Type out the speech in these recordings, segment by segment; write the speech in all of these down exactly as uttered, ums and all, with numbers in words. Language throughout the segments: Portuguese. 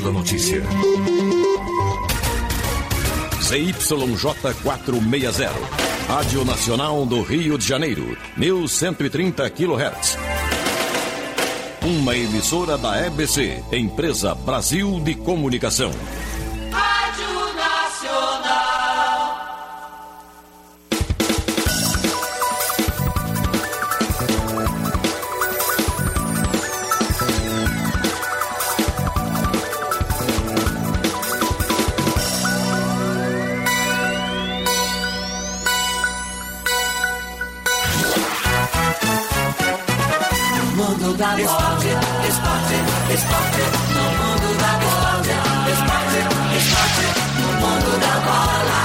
pela notícia. Z Y J quatrocentos e sessenta, Rádio Nacional do Rio de Janeiro, mil cento e trinta quilohertz. Uma emissora da E B C, Empresa Brasil de Comunicação. Rádio Nacional. Mundo da esporte, esporte, esporte, no mundo da bola, esporte, esporte, no mundo da bola.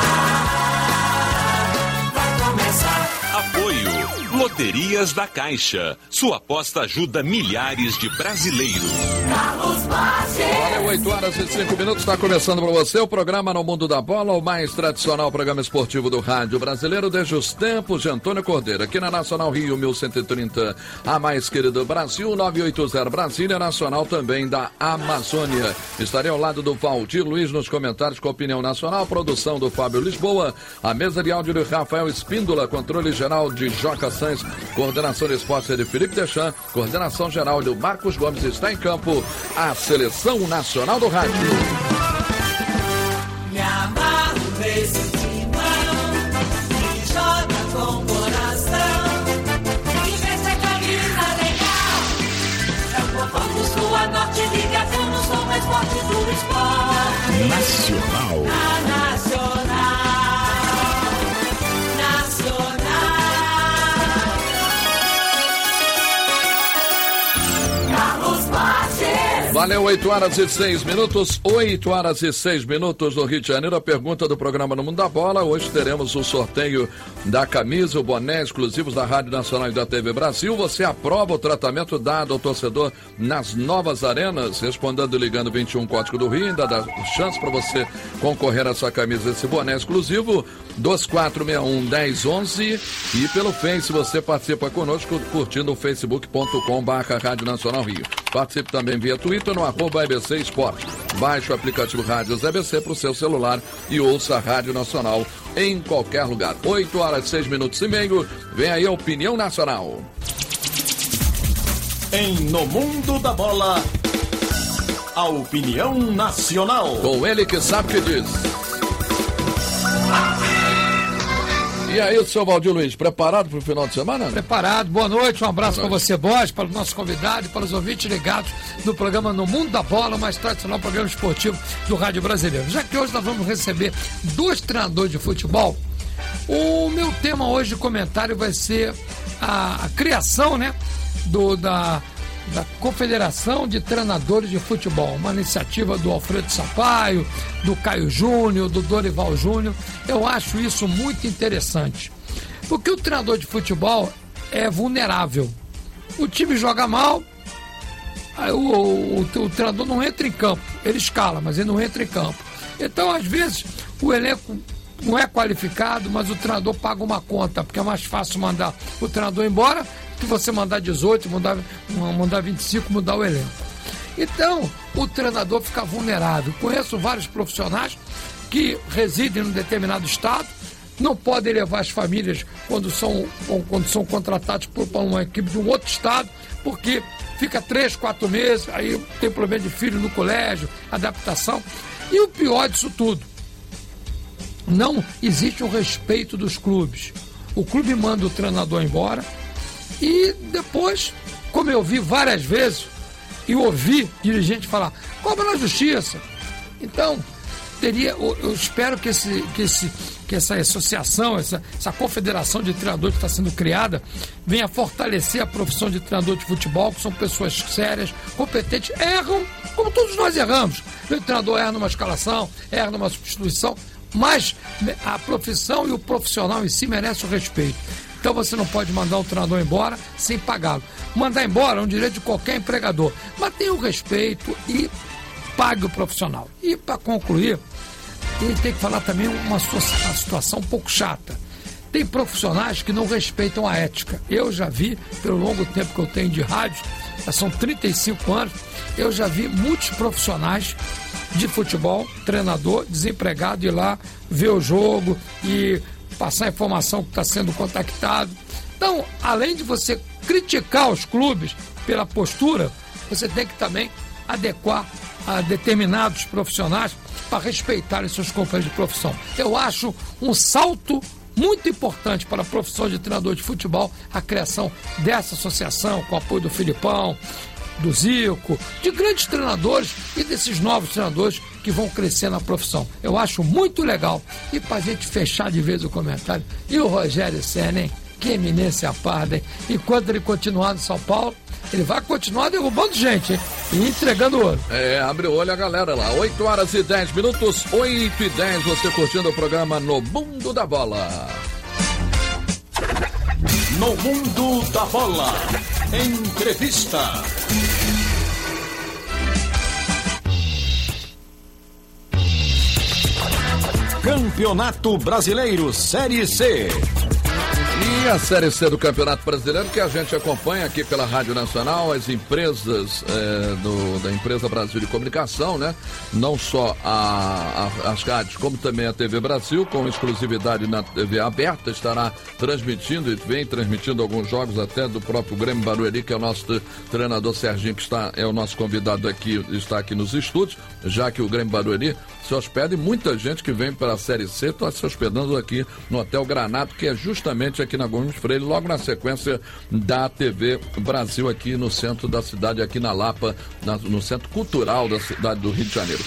Vai começar. Apoio Loterias da Caixa. Sua aposta ajuda milhares de brasileiros. Carlos Bassi. Olha, oito horas e cinco minutos, está começando para você o programa No Mundo da Bola, o mais tradicional programa esportivo do rádio brasileiro desde os tempos de Antônio Cordeiro, aqui na Nacional Rio mil cento e trinta, a mais querida Brasil, novecentos e oitenta Brasília, nacional também da Amazônia. Estarei ao lado do Valdir Luiz nos comentários com a opinião nacional, produção do Fábio Lisboa, a mesa de áudio de Rafael Espíndola, controle geral de Joca Sanz, coordenação de esportes de Felipe Deschamps, coordenação geral do Marcos Gomes. Está em campo a Seleção Nacional do Rádio. Me amarro nesse timão, que joga com coração, que veste a camisa legal. É o povão do sul a norte ligado no som mais forte do esporte. Nacional. A Nacional. Nacional. Carlos Bassi. Valeu, oito horas e seis minutos, oito horas e seis minutos no Rio de Janeiro. A pergunta do programa No Mundo da Bola. Hoje teremos o sorteio da camisa, o boné exclusivos da Rádio Nacional e da T V Brasil. Você aprova o tratamento dado ao torcedor nas novas arenas? Respondendo e ligando vinte e um Código do Rio, ainda dá chance para você concorrer a essa camisa, esse boné exclusivo. dois quatro seis um, um zero um um e pelo Face você participa conosco curtindo o facebook ponto com barra Rádio Nacional Rio. Participe também via Twitter no arroba E B C Esporte. Baixe o aplicativo Rádios E B C para o seu celular e ouça a Rádio Nacional em qualquer lugar. oito horas, seis minutos e meio. Vem aí a opinião nacional. Em No Mundo da Bola, a opinião nacional. Com ele que sabe o que diz. E aí, seu Valdir Luiz, preparado para o final de semana? Preparado, boa noite, um abraço para você, Borges, para o nosso convidado e para os ouvintes ligados no programa No Mundo da Bola, o mais tradicional programa esportivo do rádio brasileiro. Já que hoje nós vamos receber dois treinadores de futebol, o meu tema hoje de comentário vai ser a, a criação, né, do, da, da Confederação de Treinadores de Futebol, uma iniciativa do Alfredo Sampaio, do Caio Júnior, do Dorival Júnior. Eu acho isso muito interessante, porque o treinador de futebol é vulnerável. O time joga mal, o, o, o, o treinador não entra em campo, ele escala, mas ele não entra em campo. Então, às vezes, o elenco não é qualificado, mas o treinador paga uma conta, porque é mais fácil mandar o treinador embora que você mandar dezoito, mandar, mandar vinte e cinco, mudar o elenco. Então, o treinador fica vulnerável. Conheço vários profissionais que residem em um determinado estado, não podem levar as famílias quando são, quando são contratados por uma equipe de um outro estado, porque fica três, quatro meses, aí tem problema de filho no colégio, adaptação. E o pior disso tudo, não existe o respeito dos clubes. O clube manda o treinador embora e depois, como eu vi várias vezes, e ouvi dirigente falar, cobra na justiça. Então, teria, eu espero que, esse, que, esse, que essa associação, essa, essa confederação de treinadores que está sendo criada, venha fortalecer a profissão de treinador de futebol, que são pessoas sérias, competentes, erram, como todos nós erramos. O treinador erra numa escalação, erra numa substituição, mas a profissão e o profissional em si merecem o respeito. Então você não pode mandar um treinador embora sem pagá-lo. Mandar embora é um direito de qualquer empregador, mas tenha o respeito e pague o profissional. E para concluir, ele tem que falar também uma, uma situação um pouco chata. Tem profissionais que não respeitam a ética. Eu já vi, pelo longo tempo que eu tenho de rádio, já são trinta e cinco anos, eu já vi muitos profissionais de futebol, treinador, desempregado, ir lá ver o jogo e passar a informação que está sendo contactado. Então, além de você criticar os clubes pela postura, você tem que também adequar a determinados profissionais para respeitarem seus companheiros de profissão. Eu acho um salto muito importante para a profissão de treinador de futebol a criação dessa associação, com o apoio do Filipão, do Zico, de grandes treinadores e desses novos treinadores que vão crescer na profissão. Eu acho muito legal. E para a gente fechar de vez o comentário, e o Rogério Senna, hein? Que eminência parda, hein? Enquanto ele continuar no São Paulo, ele vai continuar derrubando gente, hein? E entregando ouro. É, abre o olho a galera lá. oito horas e dez minutos, oito e dez, você curtindo o programa No Mundo da Bola. No Mundo da Bola. Entrevista. Campeonato Brasileiro Série C. E a Série C do Campeonato Brasileiro, que a gente acompanha aqui pela Rádio Nacional, as empresas é, do, da Empresa Brasil de Comunicação, né? Não só a, a, as rádios, como também a T V Brasil, com exclusividade na T V aberta, estará transmitindo e vem transmitindo alguns jogos até do próprio Grêmio Barueri, que é o nosso treinador Serginho, que está, é o nosso convidado aqui, está aqui nos estúdios, já que o Grêmio Barueri se hospeda e muita gente que vem para a Série C está se hospedando aqui no Hotel Granado, que é justamente aqui na Gomes Freire, logo na sequência da T V Brasil, aqui no centro da cidade, aqui na Lapa, na, no centro cultural da cidade do Rio de Janeiro.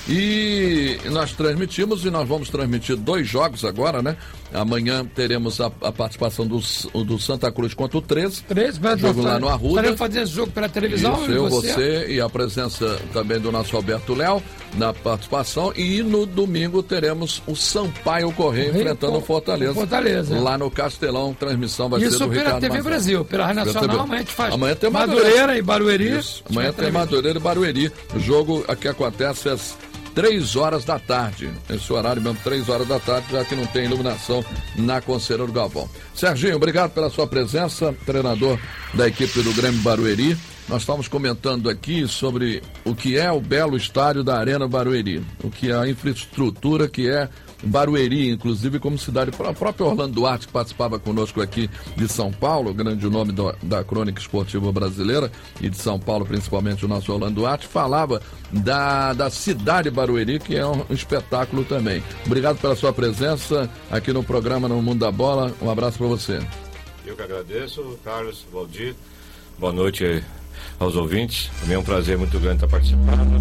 E nós transmitimos e nós vamos transmitir dois jogos agora, né? Amanhã teremos a, a participação do, do Santa Cruz contra o treze. treze, mas jogo lá no Arruda. Estaremos fazendo esse jogo pela televisão. Isso, eu, você? você e a presença também do nosso Alberto Léo na participação. E no domingo teremos o Sampaio Correia enfrentando o Fortaleza. Fortaleza. Lá no Castelão, transmissão vai Isso ser do Ricardo Isso pela T V Marcelo. Brasil, pela Rádio Nacional, amanhã a gente faz amanhã tem Madureira, Madureira e Barueri. Isso. Amanhã tem Madureira e Barueri. O jogo aqui acontece às três horas da tarde, esse horário mesmo, três horas da tarde, já que não tem iluminação na Conselheiro Galvão. Serginho, obrigado pela sua presença, treinador da equipe do Grêmio Barueri. Nós estamos comentando aqui sobre o que é o belo estádio da Arena Barueri, o que é a infraestrutura que é Barueri, inclusive como cidade, o próprio Orlando Duarte, que participava conosco aqui de São Paulo, grande nome do, da crônica esportiva brasileira, e de São Paulo principalmente o nosso Orlando Duarte, falava da, da cidade Barueri, que é um espetáculo também. Obrigado pela sua presença aqui no programa No Mundo da Bola, um abraço para você. Eu que agradeço, Carlos, Valdir, boa noite aos ouvintes, também é um prazer muito grande estar participando.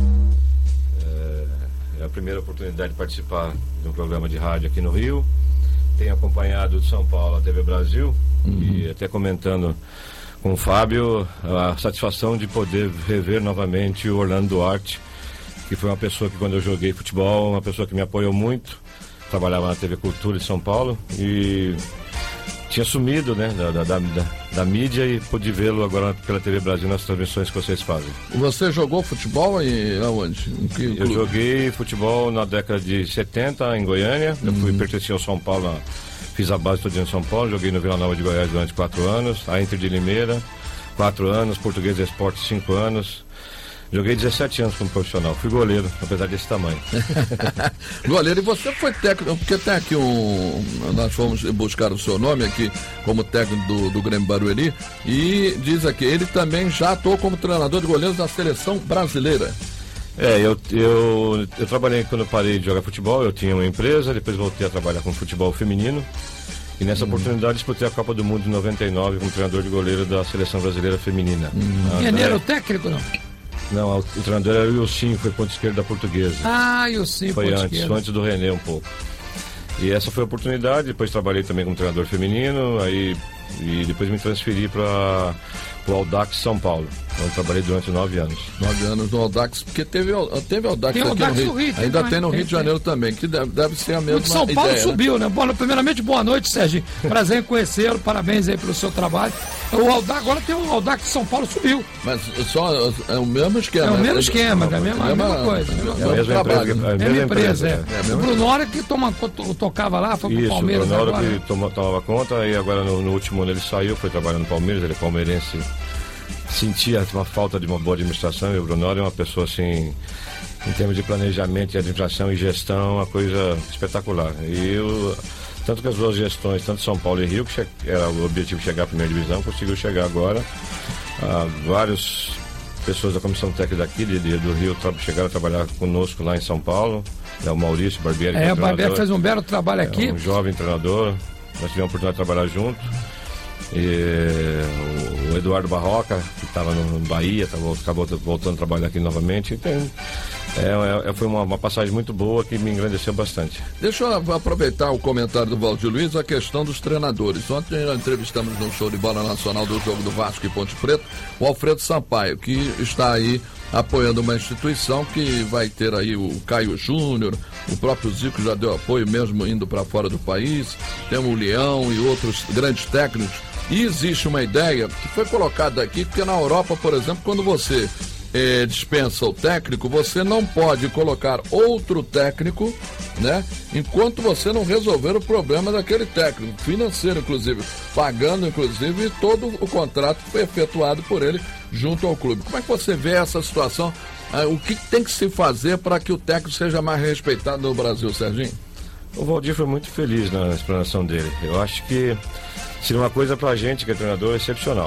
É a primeira oportunidade de participar de um programa de rádio aqui no Rio. Tenho acompanhado de São Paulo a T V Brasil, uhum. E até comentando com o Fábio a satisfação de poder rever novamente o Orlando Duarte, que foi uma pessoa que, quando eu joguei futebol, uma pessoa que me apoiou muito. Trabalhava na T V Cultura de São Paulo e tinha sumido, né, da, da, da, da mídia, e pude vê-lo agora pela T V Brasil nas transmissões que vocês fazem. Você jogou futebol e aonde? Em que Eu clube? joguei futebol na década de setenta em Goiânia. Eu fui, pertenci ao São Paulo, fiz a base todo dia em São Paulo, joguei no Vila Nova de Goiás durante quatro anos, a Inter de Limeira, quatro anos, Português Esporte, cinco anos. Joguei dezessete anos como profissional, fui goleiro, apesar desse tamanho. Goleiro, e você foi técnico, porque tem aqui um... Nós fomos buscar o seu nome aqui como técnico do, do Grêmio Barueri, e diz aqui, ele também já atuou como treinador de goleiros da seleção brasileira. É, eu, eu, eu trabalhei quando eu parei de jogar futebol, eu tinha uma empresa, depois voltei a trabalhar com futebol feminino, e nessa hum. oportunidade disputei a Copa do Mundo de noventa e nove como treinador de goleiro da seleção brasileira feminina. Hum. Ah, Ele tá, era é. o técnico, não? Não, o treinador era o Ilcinho, foi ponto esquerdo da Portuguesa. Ah, Ilcinho, Foi ponto antes, esquerdo. antes do René um pouco. E essa foi a oportunidade, depois trabalhei também como treinador feminino, aí, e depois me transferi para o Audax São Paulo, onde trabalhei durante nove anos. Nove anos no Audax, porque teve, teve Audax tem aqui Audax no Rio. no Rio tem Ainda mais, tem no tem, Rio de tem. Janeiro também, que deve, deve ser a mesma O de São Paulo ideia, subiu, né? Bom, primeiramente, boa noite, Sérgio. Prazer em conhecê-lo, parabéns aí pelo seu trabalho. O Audax, agora tem o Audax de São Paulo, subiu. Mas só é o mesmo esquema. É o mesmo né? esquema, é a mesma, a mesma coisa. É mesma o coisa. a mesma trabalho, empresa, né? a Mesma empresa, é. é. O Bruno Hora que toma, to- tocava lá, foi pro Isso, Palmeiras na hora agora. que toma, tomava conta, e agora no, no último ano ele saiu, foi trabalhar no Palmeiras, ele é palmeirense sentia uma falta de uma boa administração, e o Brunoro é uma pessoa assim, em termos de planejamento, de administração e gestão, uma coisa espetacular. E eu, tanto que as duas gestões, tanto São Paulo e Rio, que era o objetivo de chegar à primeira divisão, conseguiu chegar agora. Ah, várias pessoas da comissão técnica daqui, de, de, do Rio, tra- chegaram a trabalhar conosco lá em São Paulo. É o Maurício Barbieri. É, é o Barbieri fez um belo trabalho aqui. É um jovem treinador, nós tivemos a oportunidade de trabalhar junto. E o Eduardo Barroca, que estava no Bahia, tava, acabou voltando a trabalhar aqui novamente. Tem, é, é, foi uma, uma passagem muito boa que me engrandeceu bastante. Deixa eu aproveitar o comentário do Valdir Luiz, a questão dos treinadores. Ontem nós entrevistamos no show de bola nacional do jogo do Vasco e Ponte Preta o Alfredo Sampaio, que está aí apoiando uma instituição que vai ter aí o Caio Júnior, o próprio Zico já deu apoio mesmo indo para fora do país, tem o Leão e outros grandes técnicos. E existe uma ideia que foi colocada aqui, porque na Europa, por exemplo, quando você eh, dispensa o técnico, você não pode colocar outro técnico, né, enquanto você não resolver o problema daquele técnico, financeiro inclusive, pagando inclusive todo o contrato que foi efetuado por ele junto ao clube. Como é que você vê essa situação? Ah, o que tem que se fazer para que o técnico seja mais respeitado no Brasil, Serginho? O Valdir foi muito feliz na explanação dele. Eu acho que seria uma coisa pra gente, que é treinador, excepcional.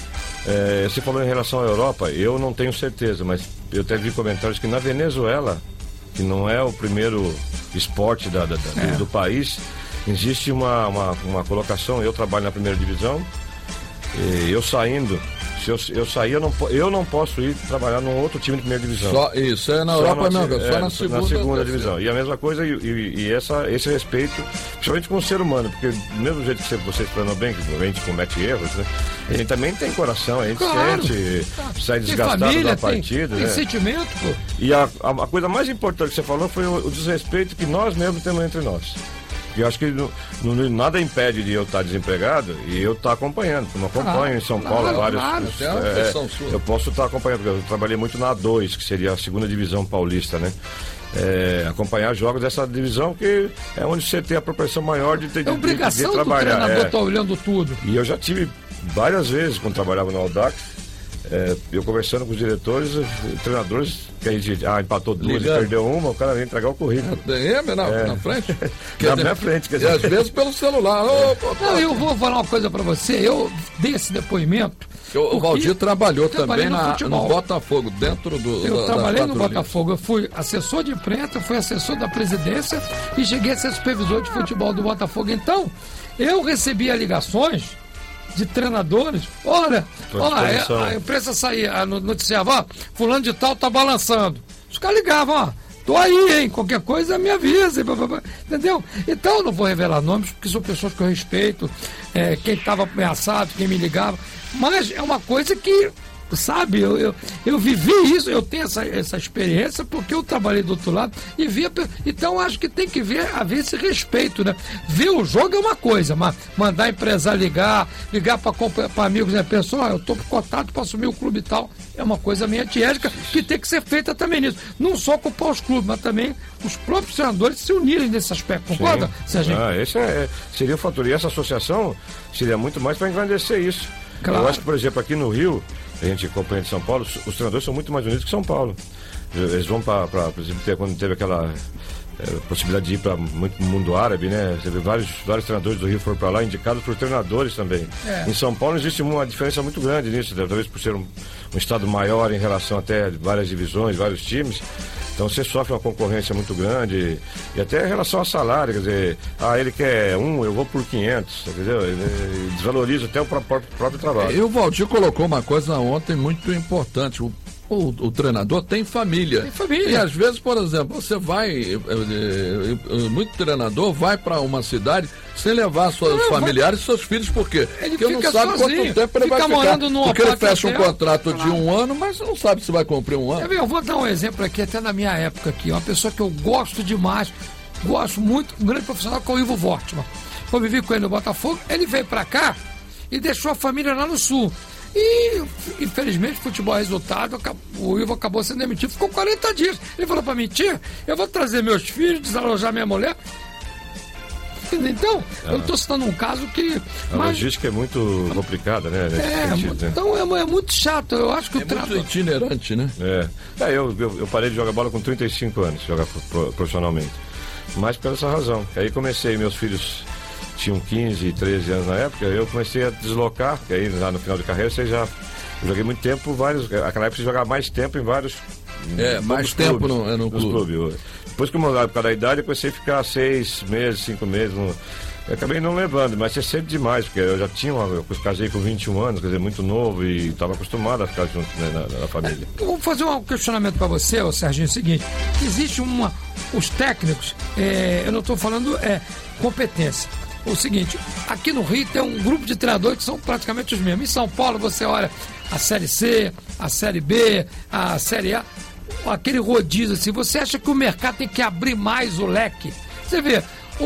É, você falou em relação à Europa, eu não tenho certeza, mas eu até vi comentários que na Venezuela, que não é o primeiro esporte da, da, da, é. do, do país, existe uma, uma, uma colocação. Eu trabalho na primeira divisão, e eu saindo, se eu, eu sair, eu não, eu não posso ir trabalhar num outro time de primeira divisão. Só isso, é na só Europa na, não, é, só na segunda, na segunda divisão. E a mesma coisa, e, e, e essa, esse respeito, principalmente com o ser humano, porque do mesmo jeito que você, você explanou bem, que a gente comete erros, né? A gente também tem coração, a gente claro. sente, sai desgastado família, da partida. Tem, né? tem sentimento, pô. E a, a, a coisa mais importante que você falou foi o, o desrespeito que nós mesmos temos entre nós. E eu acho que não, não, nada impede de eu estar desempregado e eu estar acompanhando. Como eu acompanho ah, em São Paulo claro, vários. Claro, os, é, eu posso estar acompanhando, porque eu trabalhei muito na A dois, que seria a segunda divisão paulista, né? É, acompanhar jogos dessa divisão, que é onde você tem a proporção maior de ter de, é obrigação de, de trabalhar. Do treinador é. tá olhando tudo. E eu já tive várias vezes, quando trabalhava no Audax, é, eu conversando com os diretores, treinadores, que a gente ah, empatou duas Ligando. e perdeu uma, o cara vem entregar o currículo. É, na, é. na frente? na minha frente. Quer dizer. E às vezes pelo celular. Oh, pô, pô. Não, eu vou falar uma coisa pra você, eu dei esse depoimento. Eu, o Valdir trabalhou também no, na, futebol. no Botafogo, dentro do. Eu da, trabalhei no Botafogo, eu fui assessor de imprensa, fui assessor da presidência e cheguei a ser supervisor de futebol do Botafogo. Então, eu recebia ligações de treinadores. Olha, olha a, a imprensa saía, noticiava, ó, fulano de tal tá balançando. Os caras ligavam, ó, tô aí, hein, qualquer coisa me avisa, entendeu? Então eu não vou revelar nomes, porque são pessoas que eu respeito, é, quem estava ameaçado, quem me ligava, mas é uma coisa que, sabe, eu, eu, eu vivi isso, eu tenho essa, essa experiência porque eu trabalhei do outro lado e via, então acho que tem que ver, haver esse respeito, né? Ver o jogo é uma coisa, mas mandar empresário ligar, ligar para amigos, né? Pessoal, eu tô cotado para assumir o clube e tal, é uma coisa meio antiética que tem que ser feita também nisso. Não só culpar os clubes, mas também os próprios treinadores se unirem nesse aspecto, concorda, Serginho? Ah, esse é, seria o fator, e essa associação seria muito mais para engrandecer isso. Claro. Eu acho que, por exemplo, aqui no Rio, a gente acompanha de São Paulo, os treinadores são muito mais unidos que São Paulo. Eles vão para, por exemplo, quando teve aquela é, possibilidade de ir para muito mundo árabe, né? Você vê vários, vários treinadores do Rio foram para lá, indicados por treinadores também. É. Em São Paulo existe uma diferença muito grande nisso, talvez por ser um, um estado maior em relação até a várias divisões, vários times. Então você sofre uma concorrência muito grande, e até em relação ao salário, quer dizer, ah, ele quer um, eu vou por quinhentos, entendeu? Ele desvaloriza até o próprio, próprio trabalho. E o Valdir colocou uma coisa ontem muito importante, o O, o treinador tem família. Tem família. E às vezes, por exemplo, você vai, muito treinador vai para uma cidade sem levar seus não, familiares e seus filhos, por quê? Ele porque não sabe sozinho. Quanto tempo ele fica vai ficar. No porque ele fecha um hotel, contrato claro. de um ano, mas não sabe se vai cumprir um ano. Eu vou dar um exemplo aqui, até na minha época aqui, uma pessoa que eu gosto demais, gosto muito, um grande profissional, que é o Ivo Vortman. Eu vivi com ele no Botafogo, ele veio para cá e deixou a família lá no Sul. E, infelizmente, futebol é resultado, o Ivo acabou sendo demitido, ficou quarenta dias. Ele falou pra mim, tia, eu vou trazer meus filhos, desalojar minha mulher. Então, ah. eu estou citando um caso que... A mas... logística é muito complicada, né? É, sentido, né? Então é, é muito chato. Eu acho que é o trato... muito itinerante, né? É. é eu, eu, eu parei de jogar bola com trinta e cinco anos, jogar profissionalmente. Mas por essa razão. Aí comecei, meus filhos tinham quinze, treze anos na época, eu comecei a deslocar, que aí lá no final de carreira você já... Eu joguei muito tempo, vários. Naquela época você jogava mais tempo em vários. É, mais tempo clubes, no, no clube. clube. Depois que eu mudava por causa da idade, eu comecei a ficar seis meses, cinco meses. No... Eu acabei não levando, mas é sempre demais, porque eu já tinha uma. Eu casei com vinte e um anos, quer dizer, muito novo e estava acostumado a ficar junto, né, na, na família. Eu vou fazer um questionamento para você, ô Serginho, é o seguinte: existe uma. Os técnicos, é, eu não estou falando é, competência. O seguinte, aqui no Rio tem um grupo de treinadores que são praticamente os mesmos. Em São Paulo você olha a Série C, a Série B, a Série A, aquele rodízio assim. Você acha que o mercado tem que abrir mais o leque? Você vê,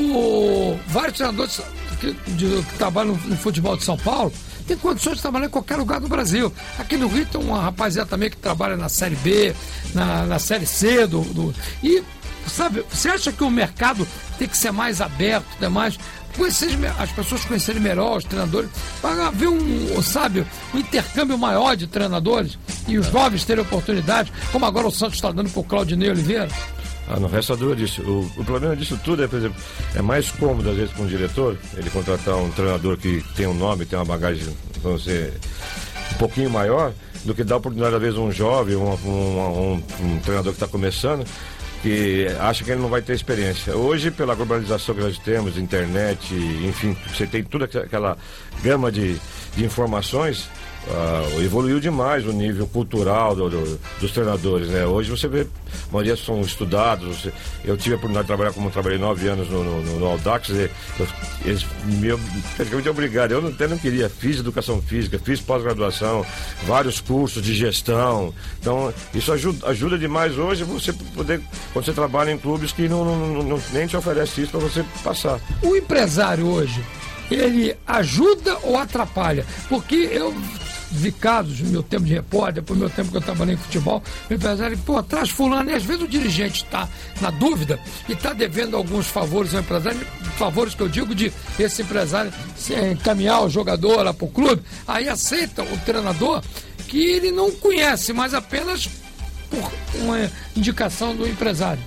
o, vários treinadores que, de, que trabalham no, no futebol de São Paulo tem condições de trabalhar em qualquer lugar do Brasil. Aqui no Rio tem uma rapaziada também que trabalha na Série B, na, na Série C do, do, e, sabe, você acha que o mercado tem que ser mais aberto, tem mais... Conhecer, as pessoas conhecerem melhor os treinadores, para haver um, sabe, um intercâmbio maior de treinadores e os jovens terem oportunidade, como agora o Santos está dando para o Claudinei Oliveira. Ah, não resta dúvida disso. O, o problema disso tudo é, por exemplo, é mais cômodo às vezes para um diretor ele contratar um treinador que tem um nome, tem uma bagagem, vamos dizer, um pouquinho maior, do que dar a oportunidade às vezes a um jovem, um, um, um, um treinador que está começando, que acha que ele não vai ter experiência. Hoje, pela globalização que nós temos, internet, enfim, você tem toda aquela gama de, de informações, uh, evoluiu demais o nível cultural do, do, dos treinadores, né? Hoje você vê, a maioria são estudados. Você, eu tive a oportunidade de trabalhar, como eu trabalhei nove anos no, no, no Audax, eu, eles me praticamente obrigaram. Eu não, até não queria, fiz educação física, fiz pós-graduação, vários cursos de gestão. Então, isso ajuda, ajuda demais hoje você poder, quando você trabalha em clubes que não, não, não, nem te oferece isso para você passar. O empresário hoje, ele ajuda ou atrapalha? Porque eu vi casos no meu tempo de repórter, depois do meu tempo que eu trabalhei em futebol, o empresário, pô, traz fulano, e às vezes o dirigente está na dúvida e está devendo alguns favores ao empresário, favores que eu digo de esse empresário encaminhar o jogador lá para o clube, aí aceita o treinador que ele não conhece, mas apenas por uma indicação do empresário.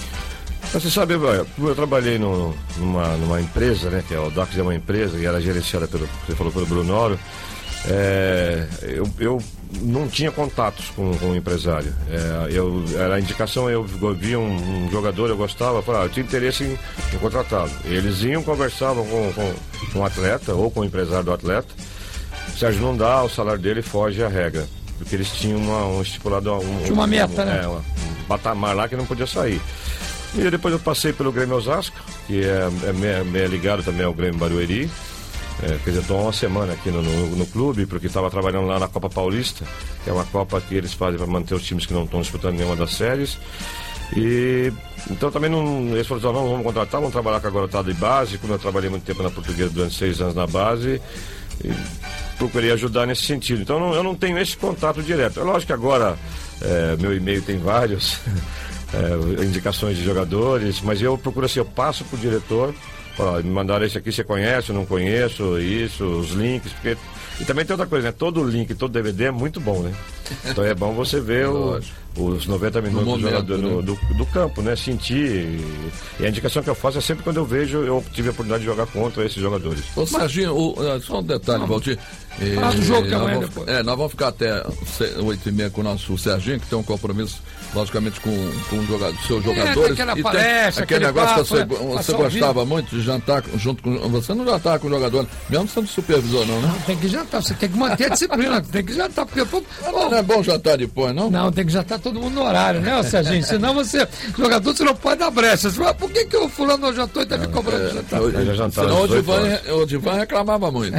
Você sabe, eu trabalhei no, numa, numa empresa, né, que é o Audax, é uma empresa e era gerenciada pelo, você falou, pelo Brunoro. É, eu, eu não tinha contatos com, com o empresário. É, eu, era a indicação, eu via um, um jogador, eu gostava, falava, eu tinha interesse em, em contratá-lo. Eles iam, conversavam com, com, com o atleta ou com o empresário do atleta. O Sérgio não dá, o salário dele foge à regra. Porque eles tinham uma, um estipulado. Um, tinha uma meta, um, né? É, um patamar lá que não podia sair. E depois eu passei pelo Grêmio Osasco, que é, é, é ligado também ao Grêmio Barueri. É, quer dizer, estou uma semana aqui no, no, no clube, porque estava trabalhando lá na Copa Paulista, que é uma Copa que eles fazem para manter os times que não estão disputando nenhuma das séries. E então também não, eles falaram, não, vamos contratar, vamos trabalhar com a garotada de base, como eu trabalhei muito tempo na Portuguesa durante seis anos na base, e procurei ajudar nesse sentido. Então não, eu não tenho esse contato direto. É lógico que agora é, meu e-mail tem vários é, indicações de jogadores, mas eu procuro assim, eu passo para o diretor. Ó, me mandaram esse aqui, você conhece, eu não conheço, isso, os links, porque... E também tem outra coisa, né? Todo link, todo D V D é muito bom, né? Então é bom você ver o, os noventa minutos no momento, do, jogador, né? do, do campo, né? Sentir. E a indicação que eu faço é sempre quando eu vejo, eu tive a oportunidade de jogar contra esses jogadores. Ô, Serginho, o, só um detalhe, Valdir. Fala do jogo que nós, amanhã vamos, depois. é, nós vamos ficar até oito e meia com o nosso Serginho, que tem um compromisso, logicamente, com, com o jogador, seus jogadores. É, e palestra, tem aquele negócio papo, que você, né? você gostava muito de jantar junto com. Você não jantava com o jogador, mesmo sendo supervisor, não, né? Não, tem que jantar, você tem que manter a disciplina, tem que jantar, porque. Pô, não, não é bom jantar depois, não? Não, tem que jantar todo mundo no horário, né, Serginho? Senão você, jogador, você não pode dar brecha. Você fala, por que, que o fulano não jantou e tá me cobrando de jantar? Eu já Senão o Divan, o Divan reclamava muito.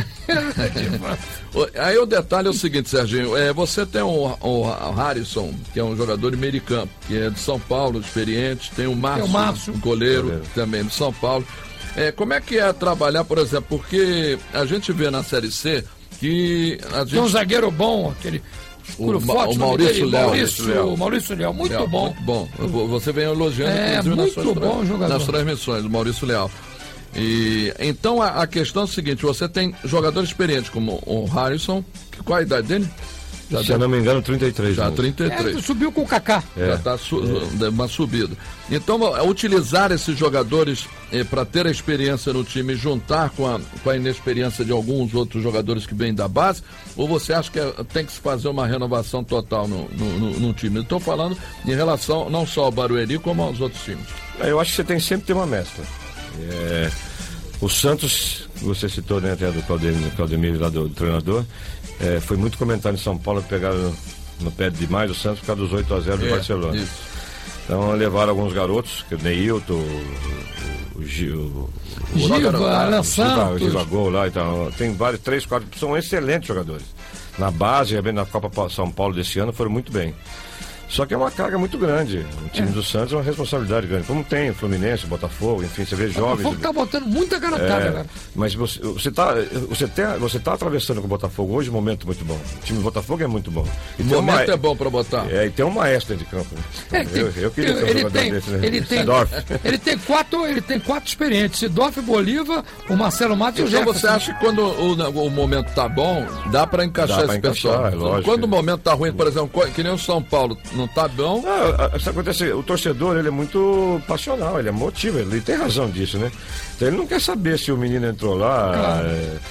Aí o detalhe é o seguinte, Serginho, é, você tem o, o Harrison, que é um jogador de meio de campo, que é de São Paulo, experiente, tem o Márcio, tem o Márcio. um goleiro, goleiro também de São Paulo. É, como é que é trabalhar, por exemplo, porque a gente vê na Série C que a gente... Tem um zagueiro bom, aquele... O, Ma, o Maurício Leal. Maurício, Maurício Leal, muito Leal, bom. Muito bom. Você vem elogiando, é, inclusive, muito nas, suas bom, tra... jogador. nas transmissões, do Maurício Leal. E, então a, a questão é a seguinte, você tem jogadores experientes como o Harrison, que, qual a idade dele? Já Se eu não me engano, trinta e três. Já trinta e três. É, subiu com o Kaká. É. Já está su é. uma subida. Então, utilizar esses jogadores eh, para ter a experiência no time e juntar com a, com a inexperiência de alguns outros jogadores que vêm da base, ou você acha que é, tem que se fazer uma renovação total no, no, no, no time? Estou falando em relação não só ao Barueri, como aos outros times. Eu acho que você tem sempre ter uma mescla. É, o Santos, você citou, né, até do Claudemir, Claudemir lá do, do treinador, é, foi muito comentado em São Paulo, pegaram no, no pé demais o Santos por causa dos oito a zero do é, Barcelona. Isso. Então levaram alguns garotos, que o Neilton, o, o Gil, o Giva, Alan Santos, o Giva Gol lá e tal. Tem vários, três, quatro, são excelentes jogadores. Na base, na Copa São Paulo desse ano foram muito bem. Só que é uma carga muito grande. O time é. do Santos é uma responsabilidade grande. Como tem o Fluminense, o Botafogo, enfim, você vê jovens. O Botafogo tá botando muita garotada, é, cara. Mas você, você, tá, você, tem, você tá atravessando com o Botafogo hoje um momento muito bom. O time do Botafogo é muito bom. O momento uma, é bom pra botar. É, e tem um maestro de campo. Né? É, tem, eu, eu queria ter um ele jogador tem, desse, né? Ele tem, ele tem quatro, ele tem quatro experientes. Sidorf, Bolívar, o Marcelo Matos e o Então Jefferson. Você acha que quando o, o momento tá bom, dá pra encaixar dá esse pra pessoal? Encaixar, é lógico. Quando o momento tá ruim, por exemplo, que nem o São Paulo, não tá bom... Não, isso acontece, o torcedor, ele é muito passional, ele é motivo, ele tem razão disso, né? Então ele não quer saber se o menino entrou lá, claro.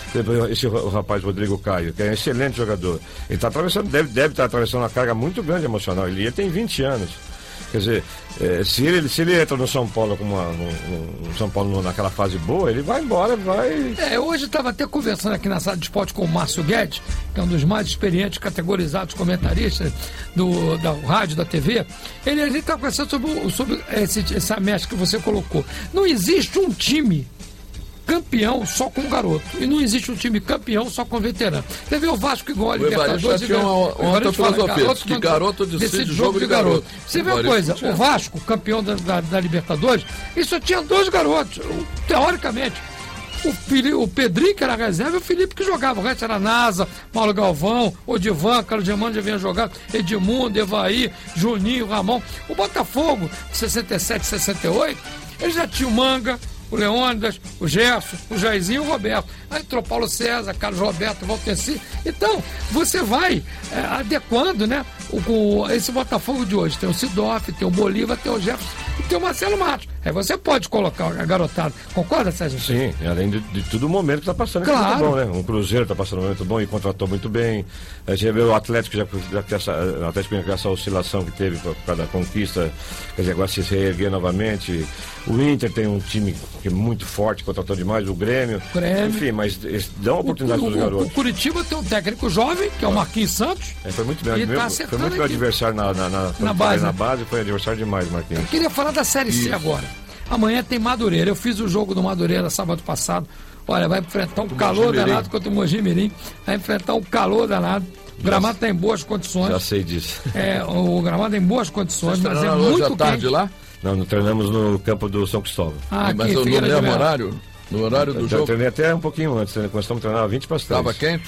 é, esse o rapaz Rodrigo Caio, que é um excelente jogador, ele está atravessando, deve, deve estar atravessando uma carga muito grande emocional, ele, ele tem vinte anos. Quer dizer, é, se, ele, se ele entra no São Paulo com uma, no, no São Paulo naquela fase boa, ele vai embora, vai... É, hoje estava até conversando aqui na sala de esporte com o Márcio Guedes, que é um dos mais experientes, categorizados comentaristas do, da rádio, da T V. Ele, a gente está conversando sobre, sobre esse, essa mecha que você colocou. Não existe um time campeão só com garoto. E não existe um time campeão só com veterano. Você vê o Vasco igual a Libertadores. Tinha uma, uma outra filosofia, garoto, que garoto decide, decide jogo de, de garoto. garoto. Você vê uma coisa, o Vasco, campeão da, da, da Libertadores, ele só tinha dois garotos, teoricamente. O, Fili, o Pedrinho, que era reserva, e o Felipe que jogava. O resto era Nasa, Paulo Galvão, Odivan, Carlos Germano já vinha jogar, Edmundo, Evaí, Juninho, Ramon. O Botafogo, de sessenta e sete, sessenta e oito, ele já tinha o Manga, o Leônidas, o Gerson, o Jairzinho e o Roberto. Aí entrou Paulo César, Carlos Roberto, Valteci. Então, você vai é, adequando, né? O, o, esse Botafogo de hoje. Tem o Sidorf, tem o Bolívar, tem o Jefferson e tem o Marcelo Matos. Aí você pode colocar a garotada. Concorda, Sérgio? Sim, além de, de tudo o momento que está passando. Claro. É muito bom, né? O Cruzeiro está passando um momento bom e contratou muito bem. A gente vê o Atlético já, já que essa, o Atlético com essa oscilação que teve por causa da conquista, quer dizer, agora se reerguer novamente. O Inter tem um time que é muito forte, contratou demais, o Grêmio. Grêmio. Enfim, mas eles dão oportunidade para os garotos. O Curitiba tem um técnico jovem, que é o Marquinhos Santos. É, foi muito bem. E meu, tá foi muito meu adversário na, na, na, na base. Na base, foi adversário demais, Marquinhos. Eu queria falar da Série C agora. Amanhã tem Madureira. Eu fiz o jogo do Madureira sábado passado. Olha, vai enfrentar um o calor danado contra o Mojimirim. Vai enfrentar um calor danado. O gramado está em boas condições. Já sei disso. É, o gramado em boas condições, mas é hoje muito à tarde quente. Lá? Não, não treinamos no campo do São Cristóvão. Ah, mas no mesmo horário? No horário do eu jogo? Eu treinei até um pouquinho antes, né? Nós estamos treinando vinte para as três. Estava quente?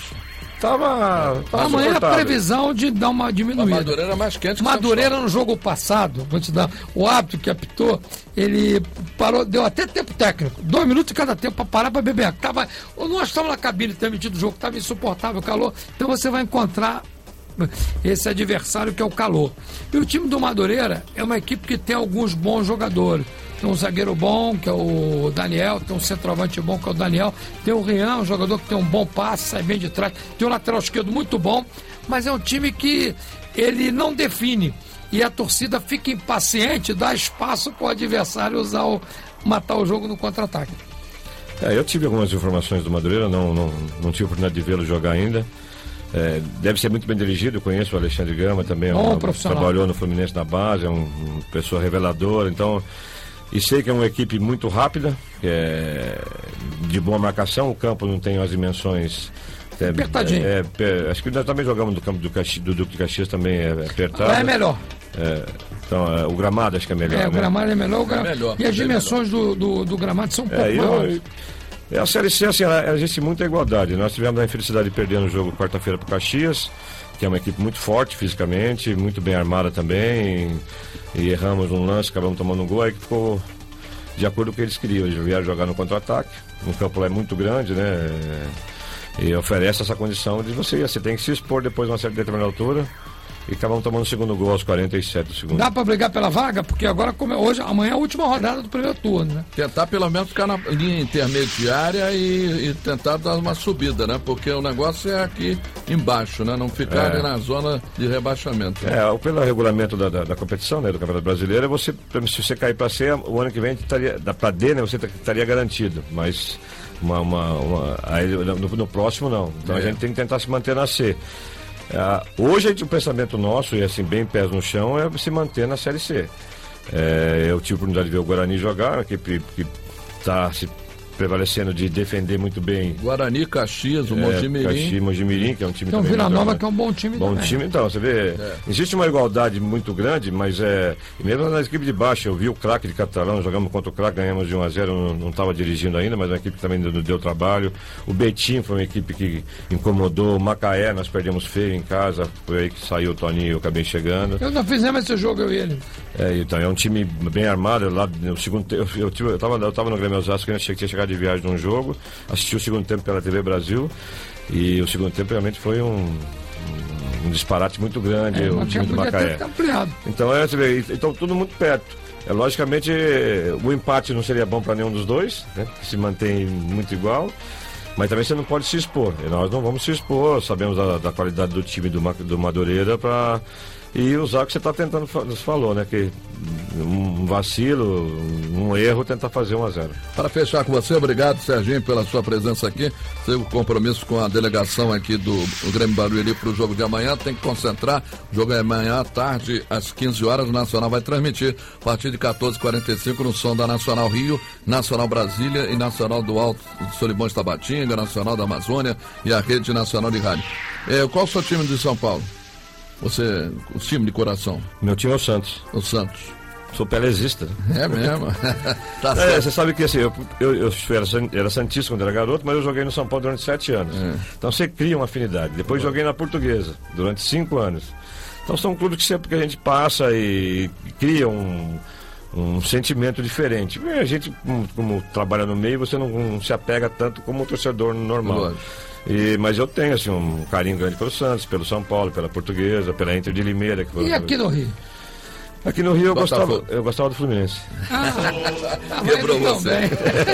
Tava, tava Amanhã a previsão de dar uma diminuída. A Madureira era mais quente que Madureira no jogo passado, vou te dar, o árbitro que apitou, ele parou, deu até tempo técnico, dois minutos de cada tempo para parar para beber. Tava, nós estávamos na cabine transmitindo o jogo, estava insuportável o calor, então você vai encontrar esse adversário que é o calor. E o time do Madureira é uma equipe que tem alguns bons jogadores. Tem um zagueiro bom, que é o Daniel, tem um centroavante bom, que é o Daniel, tem o Rian, um jogador que tem um bom passe, sai bem de trás, tem um lateral esquerdo muito bom, mas é um time que ele não define. E a torcida fica impaciente, dá espaço para o adversário usar o, matar o jogo no contra-ataque. É, eu tive algumas informações do Madureira, não, não, não tive oportunidade de vê-lo jogar ainda. É, deve ser muito bem dirigido, eu conheço o Alexandre Gama também, é um, trabalhou no Fluminense na base, é um, uma pessoa reveladora, então, e sei que é uma equipe muito rápida, é, de boa marcação, o campo não tem as dimensões é, apertadinho. É, é, acho que nós também jogamos no campo do, Caxi, do Duque de Caxias também é apertado. Lá é melhor. É, então, é, o gramado acho que é melhor. É, o né? gramado é melhor, o gra... é melhor e as dimensões do, do, do gramado são um pouco é, maiores. É, a Série C, assim, ela existe muita igualdade. Nós tivemos a infelicidade de perder no jogo quarta-feira para o Caxias, que é uma equipe muito forte fisicamente, muito bem armada também, e, e erramos um lance, acabamos tomando um gol, aí que ficou, de acordo com o que eles queriam. Eles vieram jogar no contra-ataque, um campo lá é muito grande, né? E oferece essa condição de você, você tem que se expor depois de uma certa determinada altura. E acabamos tomando o segundo gol aos quarenta e sete segundos. Dá pra brigar pela vaga? Porque agora, como é hoje, amanhã é a última rodada do primeiro turno, né? Tentar pelo menos ficar na linha intermediária e, e tentar dar uma subida, né? Porque o negócio é aqui embaixo, né? Não ficar é. ali na zona de rebaixamento. Né? É, pelo regulamento da, da, da competição, né? Do Campeonato Brasileiro, você, se você cair pra C, o ano que vem estaria, pra D, né? Você estaria garantido, mas uma, uma, uma, aí, no, no próximo não. Então é. a gente tem que tentar se manter na C. Uh, hoje o pensamento nosso, e assim, bem pés no chão, é se manter na Série C. É, eu tive a oportunidade de ver o Guarani jogar, uma equipe que está se prevalecendo de defender muito bem. Guarani, Caxias, o Mojimirim. É, Caxias, Mojimirim, que é um time Tem um Vila Nova que é um bom time Bom também. time, então, você vê, é. existe uma igualdade muito grande, mas é, mesmo na equipe de baixo, eu vi o craque de Catalão, jogamos contra o craque, ganhamos de um a zero, não estava dirigindo ainda, mas é uma equipe que também não deu trabalho. O Betim foi uma equipe que incomodou, o Macaé, nós perdemos feio em casa, foi aí que saiu o Toninho e eu acabei chegando. Eu não fizemos esse jogo, eu e ele. É, então, é um time bem armado, lá no segundo tempo, eu, eu, eu, tava, eu tava no Grêmio Osasco, eu tinha chegado de viagem num jogo, assisti o segundo tempo pela T V Brasil, e o segundo tempo realmente foi um, um, um disparate muito grande, é, o time do Macaé. Então, é, você vê, então tudo muito perto. É, logicamente, o empate não seria bom para nenhum dos dois, né, que se mantém muito igual. Mas também você não pode se expor. E nós não vamos se expor, sabemos da, da qualidade do time do, do Madureira para e usar o que você está tentando, você falou, né? Que um vacilo, um erro, tentar fazer um a zero. Para fechar com você, obrigado, Serginho, pela sua presença aqui. Seu compromisso com a delegação aqui do, do Grêmio Barueri para o jogo de amanhã. Tem que concentrar. O jogo é amanhã à tarde, às quinze horas. O Nacional vai transmitir a partir de quatorze e quarenta e cinco no som da Nacional Rio, Nacional Brasília e Nacional do Alto de Solimões Tabatinga, Nacional da Amazônia e a Rede Nacional de Rádio. É, qual é o seu time de São Paulo? Você, o time de coração? Meu time é o Santos. O Santos. Sou pelezista. É mesmo? Tá é, você sabe que assim, eu, eu, eu era, era santista quando era garoto, mas eu joguei no São Paulo durante sete anos. É. Então você cria uma afinidade. Depois joguei na Portuguesa durante cinco anos. Então são clubes que sempre que a gente passa e, e cria um, um sentimento diferente. E a gente, como, como trabalha no meio, você não, não se apega tanto como o torcedor normal. E, mas eu tenho assim, um carinho grande pelo Santos, pelo São Paulo, pela Portuguesa, pela Inter de Limeira. Que foi e aqui no Rio? Aqui no Rio eu gostava, eu gostava do Fluminense. Ah, quebrou você.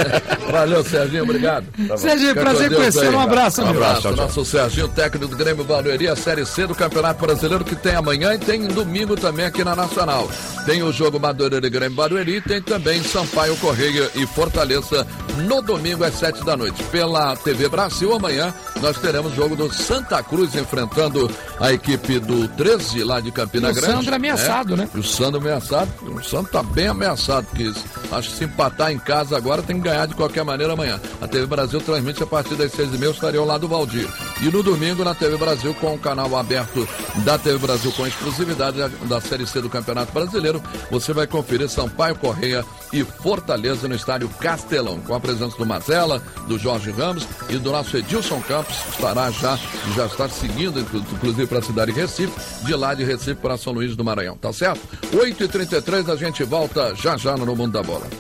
Valeu, Serginho, obrigado. Tá Serginho, prazer conhecer. Um abraço, Um abraço. Tchau, Nosso Serginho, técnico do Grêmio Barueri, a Série C do Campeonato Brasileiro, que tem amanhã e tem domingo também aqui na Nacional. Tem o jogo Madureira e Grêmio Barueri, tem também Sampaio Correia e Fortaleza no domingo às sete da noite. Pela T V Brasil, amanhã nós teremos o jogo do Santa Cruz enfrentando a equipe do treze lá de Campina o Grande. O Sandro ameaçado, é, né? O Sandro ameaçado, o Sandro tá bem ameaçado, porque acho que se empatar em casa agora tem que ganhar de qualquer maneira amanhã. A T V Brasil transmite a partir das seis e meia, estaria ao lado do Valdir. E no domingo na T V Brasil, com o canal aberto da T V Brasil com exclusividade da Série C do Campeonato Brasileiro, você vai conferir Sampaio Correia e Fortaleza no estádio Castelão, com a presença do Mazella, do Jorge Ramos e do nosso Edilson Campos, que estará já, já está seguindo, inclusive para a cidade de Recife, de lá de Recife para São Luís do Maranhão, tá certo? oito e trinta e três, a gente volta já já no Mundo da Bola.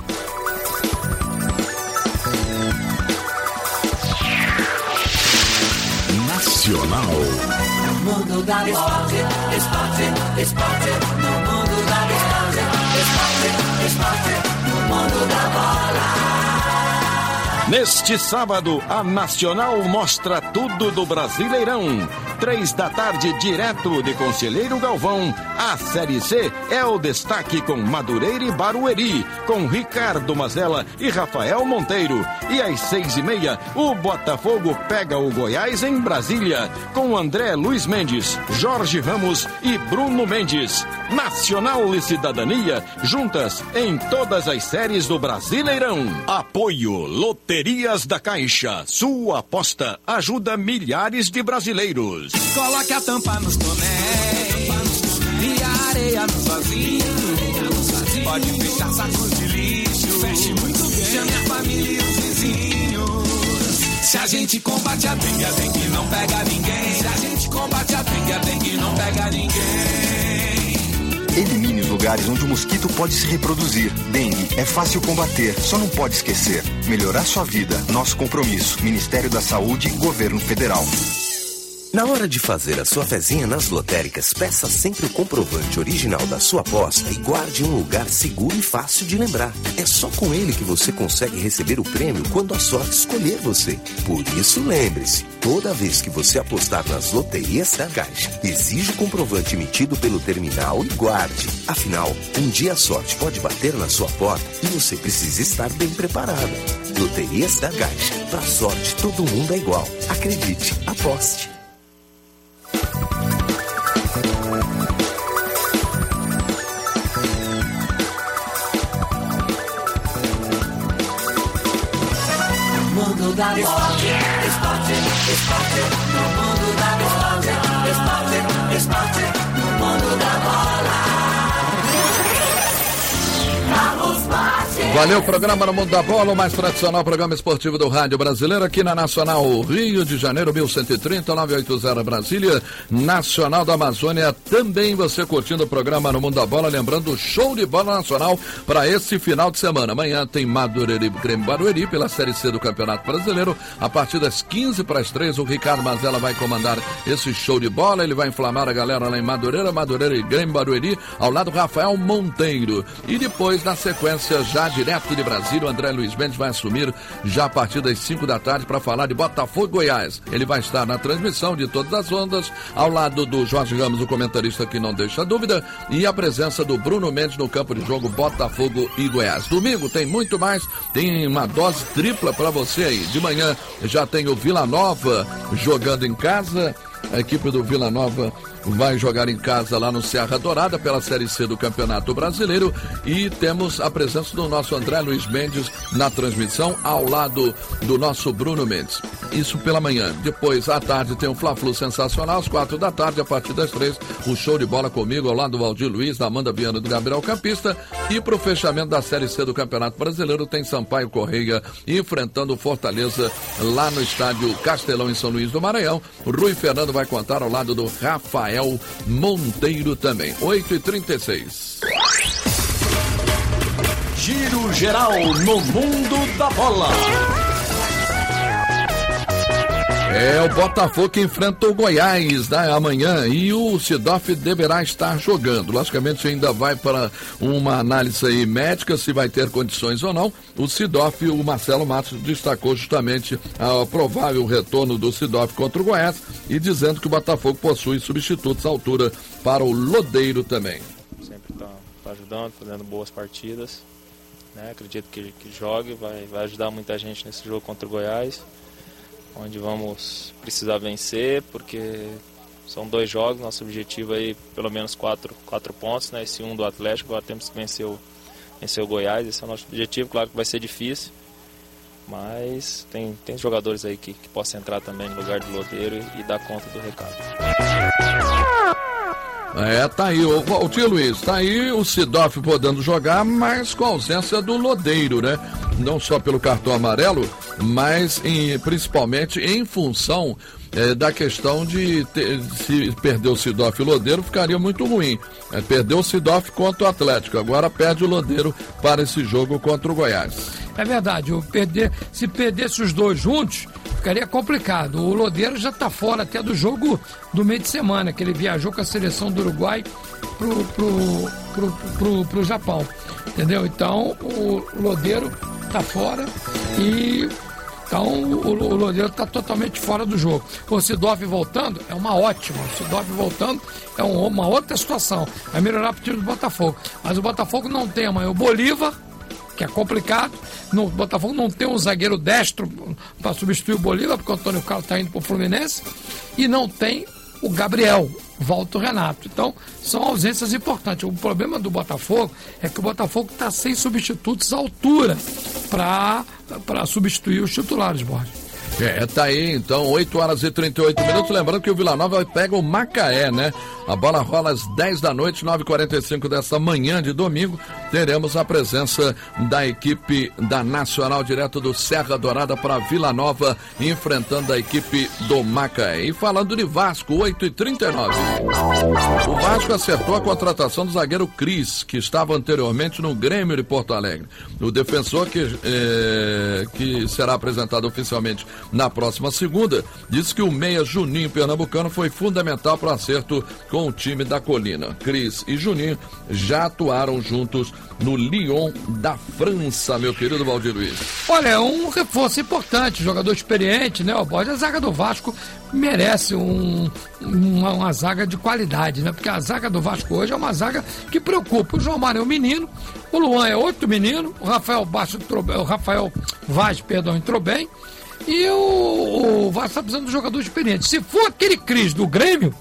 Nacional. Mundo da esporte, esporte, esporte, no mundo da esporte, esporte, esporte, no mundo da bola. Neste sábado, a Nacional mostra tudo do Brasileirão. Três da tarde, direto de Conselheiro Galvão. A Série C é o destaque com Madureira e Barueri, com Ricardo Mazella e Rafael Monteiro. E às seis e meia, o Botafogo pega o Goiás em Brasília, com André Luiz Mendes, Jorge Ramos e Bruno Mendes. Nacional e Cidadania, juntas em todas as séries do Brasileirão. Apoio Loterias da Caixa. Sua aposta ajuda milhares de brasileiros. Coloque a tampa nos tonéis e a areia nos vasinhos. Pode fechar sacos de lixo. Feche muito bem. Chame a família e os vizinhos. Se a gente combate a dengue, a dengue não pega ninguém. Se a gente combate a dengue, a dengue não pega ninguém. Elimine os lugares onde o mosquito pode se reproduzir. Dengue é fácil combater, só não pode esquecer. Melhorar sua vida, nosso compromisso. Ministério da Saúde e Governo Federal. Na hora de fazer a sua fezinha nas lotéricas, peça sempre o comprovante original da sua aposta e guarde em um lugar seguro e fácil de lembrar. É só com ele que você consegue receber o prêmio quando a sorte escolher você. Por isso, lembre-se, toda vez que você apostar nas loterias da Caixa, exige o comprovante emitido pelo terminal e guarde. Afinal, um dia a sorte pode bater na sua porta e você precisa estar bem preparado. Loterias da Caixa. Pra sorte, todo mundo é igual. Acredite, aposte. Mundo da bola, esporte, esporte, no mundo da bola, esporte, esporte, no mundo da bola. Vamos bater. Valeu, programa no Mundo da Bola, o mais tradicional programa esportivo do rádio brasileiro, aqui na Nacional Rio de Janeiro, mil cento e trinta, novecentos e oitenta Brasília, Nacional da Amazônia. Também você curtindo o programa no Mundo da Bola, lembrando o show de bola nacional para esse final de semana. Amanhã tem Madureira e Grêmio Barueri pela Série C do Campeonato Brasileiro. A partir das quinze para as três, o Ricardo Mazella vai comandar esse show de bola. Ele vai inflamar a galera lá em Madureira, Madureira e Grêmio Barueri, ao lado do Rafael Monteiro. E depois, na sequência, já direto de Brasília, o André Luiz Mendes vai assumir já a partir das cinco da tarde para falar de Botafogo e Goiás. Ele vai estar na transmissão de todas as ondas, ao lado do Jorge Ramos, o comentarista que não deixa dúvida, e a presença do Bruno Mendes no campo de jogo Botafogo e Goiás. Domingo tem muito mais, tem uma dose tripla para você aí. De manhã já tem o Vila Nova jogando em casa. A equipe do Vila Nova vai jogar em casa lá no Serra Dourada pela Série C do Campeonato Brasileiro, e temos a presença do nosso André Luiz Mendes na transmissão ao lado do nosso Bruno Mendes. Isso pela manhã. Depois, à tarde, tem um Fla-Flu sensacional, às quatro da tarde, a partir das três, o show de bola comigo ao lado do Valdir Luiz, da Amanda Viana e do Gabriel Campista. E pro fechamento da Série C do Campeonato Brasileiro tem Sampaio Correia enfrentando o Fortaleza lá no estádio Castelão, em São Luís do Maranhão. O Rui Fernando vai contar ao lado do Rafael Monteiro também. oito e trinta e seis. Giro geral no Mundo da Bola. É o Botafogo que enfrenta o Goiás, né, amanhã, e o Sidoff deverá estar jogando. Logicamente ainda vai para uma análise aí médica, se vai ter condições ou não. O Sidoff, o Marcelo Matos destacou justamente o provável retorno do Sidoff contra o Goiás, e dizendo que o Botafogo possui substitutos à altura para o Lodeiro também. Sempre está tá ajudando, fazendo boas partidas, né? Acredito que, que jogue, vai, vai ajudar muita gente nesse jogo contra o Goiás, onde vamos precisar vencer, porque são dois jogos, nosso objetivo aí pelo menos quatro, quatro pontos, né? Esse um do Atlético, agora temos que vencer o, vencer o Goiás, esse é o nosso objetivo. Claro que vai ser difícil, mas tem, tem jogadores aí que, que possam entrar também no lugar do Lodeiro e, e dar conta do recado. É, tá aí, o, o tio Luiz, tá aí o Sidoff podendo jogar, mas com a ausência do Lodeiro, né? Não só pelo cartão amarelo, mas em, principalmente em função é, da questão de ter, se perder o Sidoff e o Lodeiro, ficaria muito ruim. É, perdeu o Sidoff contra o Atlético, agora perde o Lodeiro para esse jogo contra o Goiás. É verdade, o perder, se perdesse os dois juntos, ficaria complicado. O Lodeiro já está fora até do jogo do meio de semana, que ele viajou com a seleção do Uruguai pro, pro, pro, pro, pro Japão, entendeu? Então o Lodeiro está fora e então o, o Lodeiro está totalmente fora do jogo. O Sidoff voltando é uma ótima, o Sidoff voltando é um, uma outra situação, vai melhorar para o time do Botafogo, mas o Botafogo não tem amanhã o Bolívar, que é complicado. No Botafogo não tem um zagueiro destro para substituir o Bolívar, porque o Antônio Carlos está indo para o Fluminense, e não tem o Gabriel, volta o Renato. Então, são ausências importantes. O problema do Botafogo é que o Botafogo está sem substitutos à altura para substituir os titulares, Borges. É, tá aí, então, oito horas e trinta e oito minutos. Lembrando que o Vila Nova pega o Macaé, né? A bola rola às dez da noite, nove e quarenta e cinco desta manhã de domingo. Teremos a presença da equipe da Nacional, direto do Serra Dourada para Vila Nova, enfrentando a equipe do Macaé. E falando de Vasco, oito e trinta e nove. O Vasco acertou a contratação do zagueiro Cris, que estava anteriormente no Grêmio de Porto Alegre. O defensor, que, eh, que será apresentado oficialmente na próxima segunda, disse que o meia Juninho Pernambucano foi fundamental para o acerto com o time da Colina. Cris e Juninho já atuaram juntos no Lyon da França, meu querido Valdir Luiz. Olha, é um reforço importante, jogador experiente, né? O bode, a zaga do Vasco merece um, uma, uma zaga de qualidade, né? Porque a zaga do Vasco hoje é uma zaga que preocupa. O João Mário é um menino, o Luan é outro menino, o Rafael Baixo entrou bem, o Rafael Vaz, perdão, entrou bem, e o, o Vasco está precisando de um jogador experiente. Se for aquele Cris do Grêmio,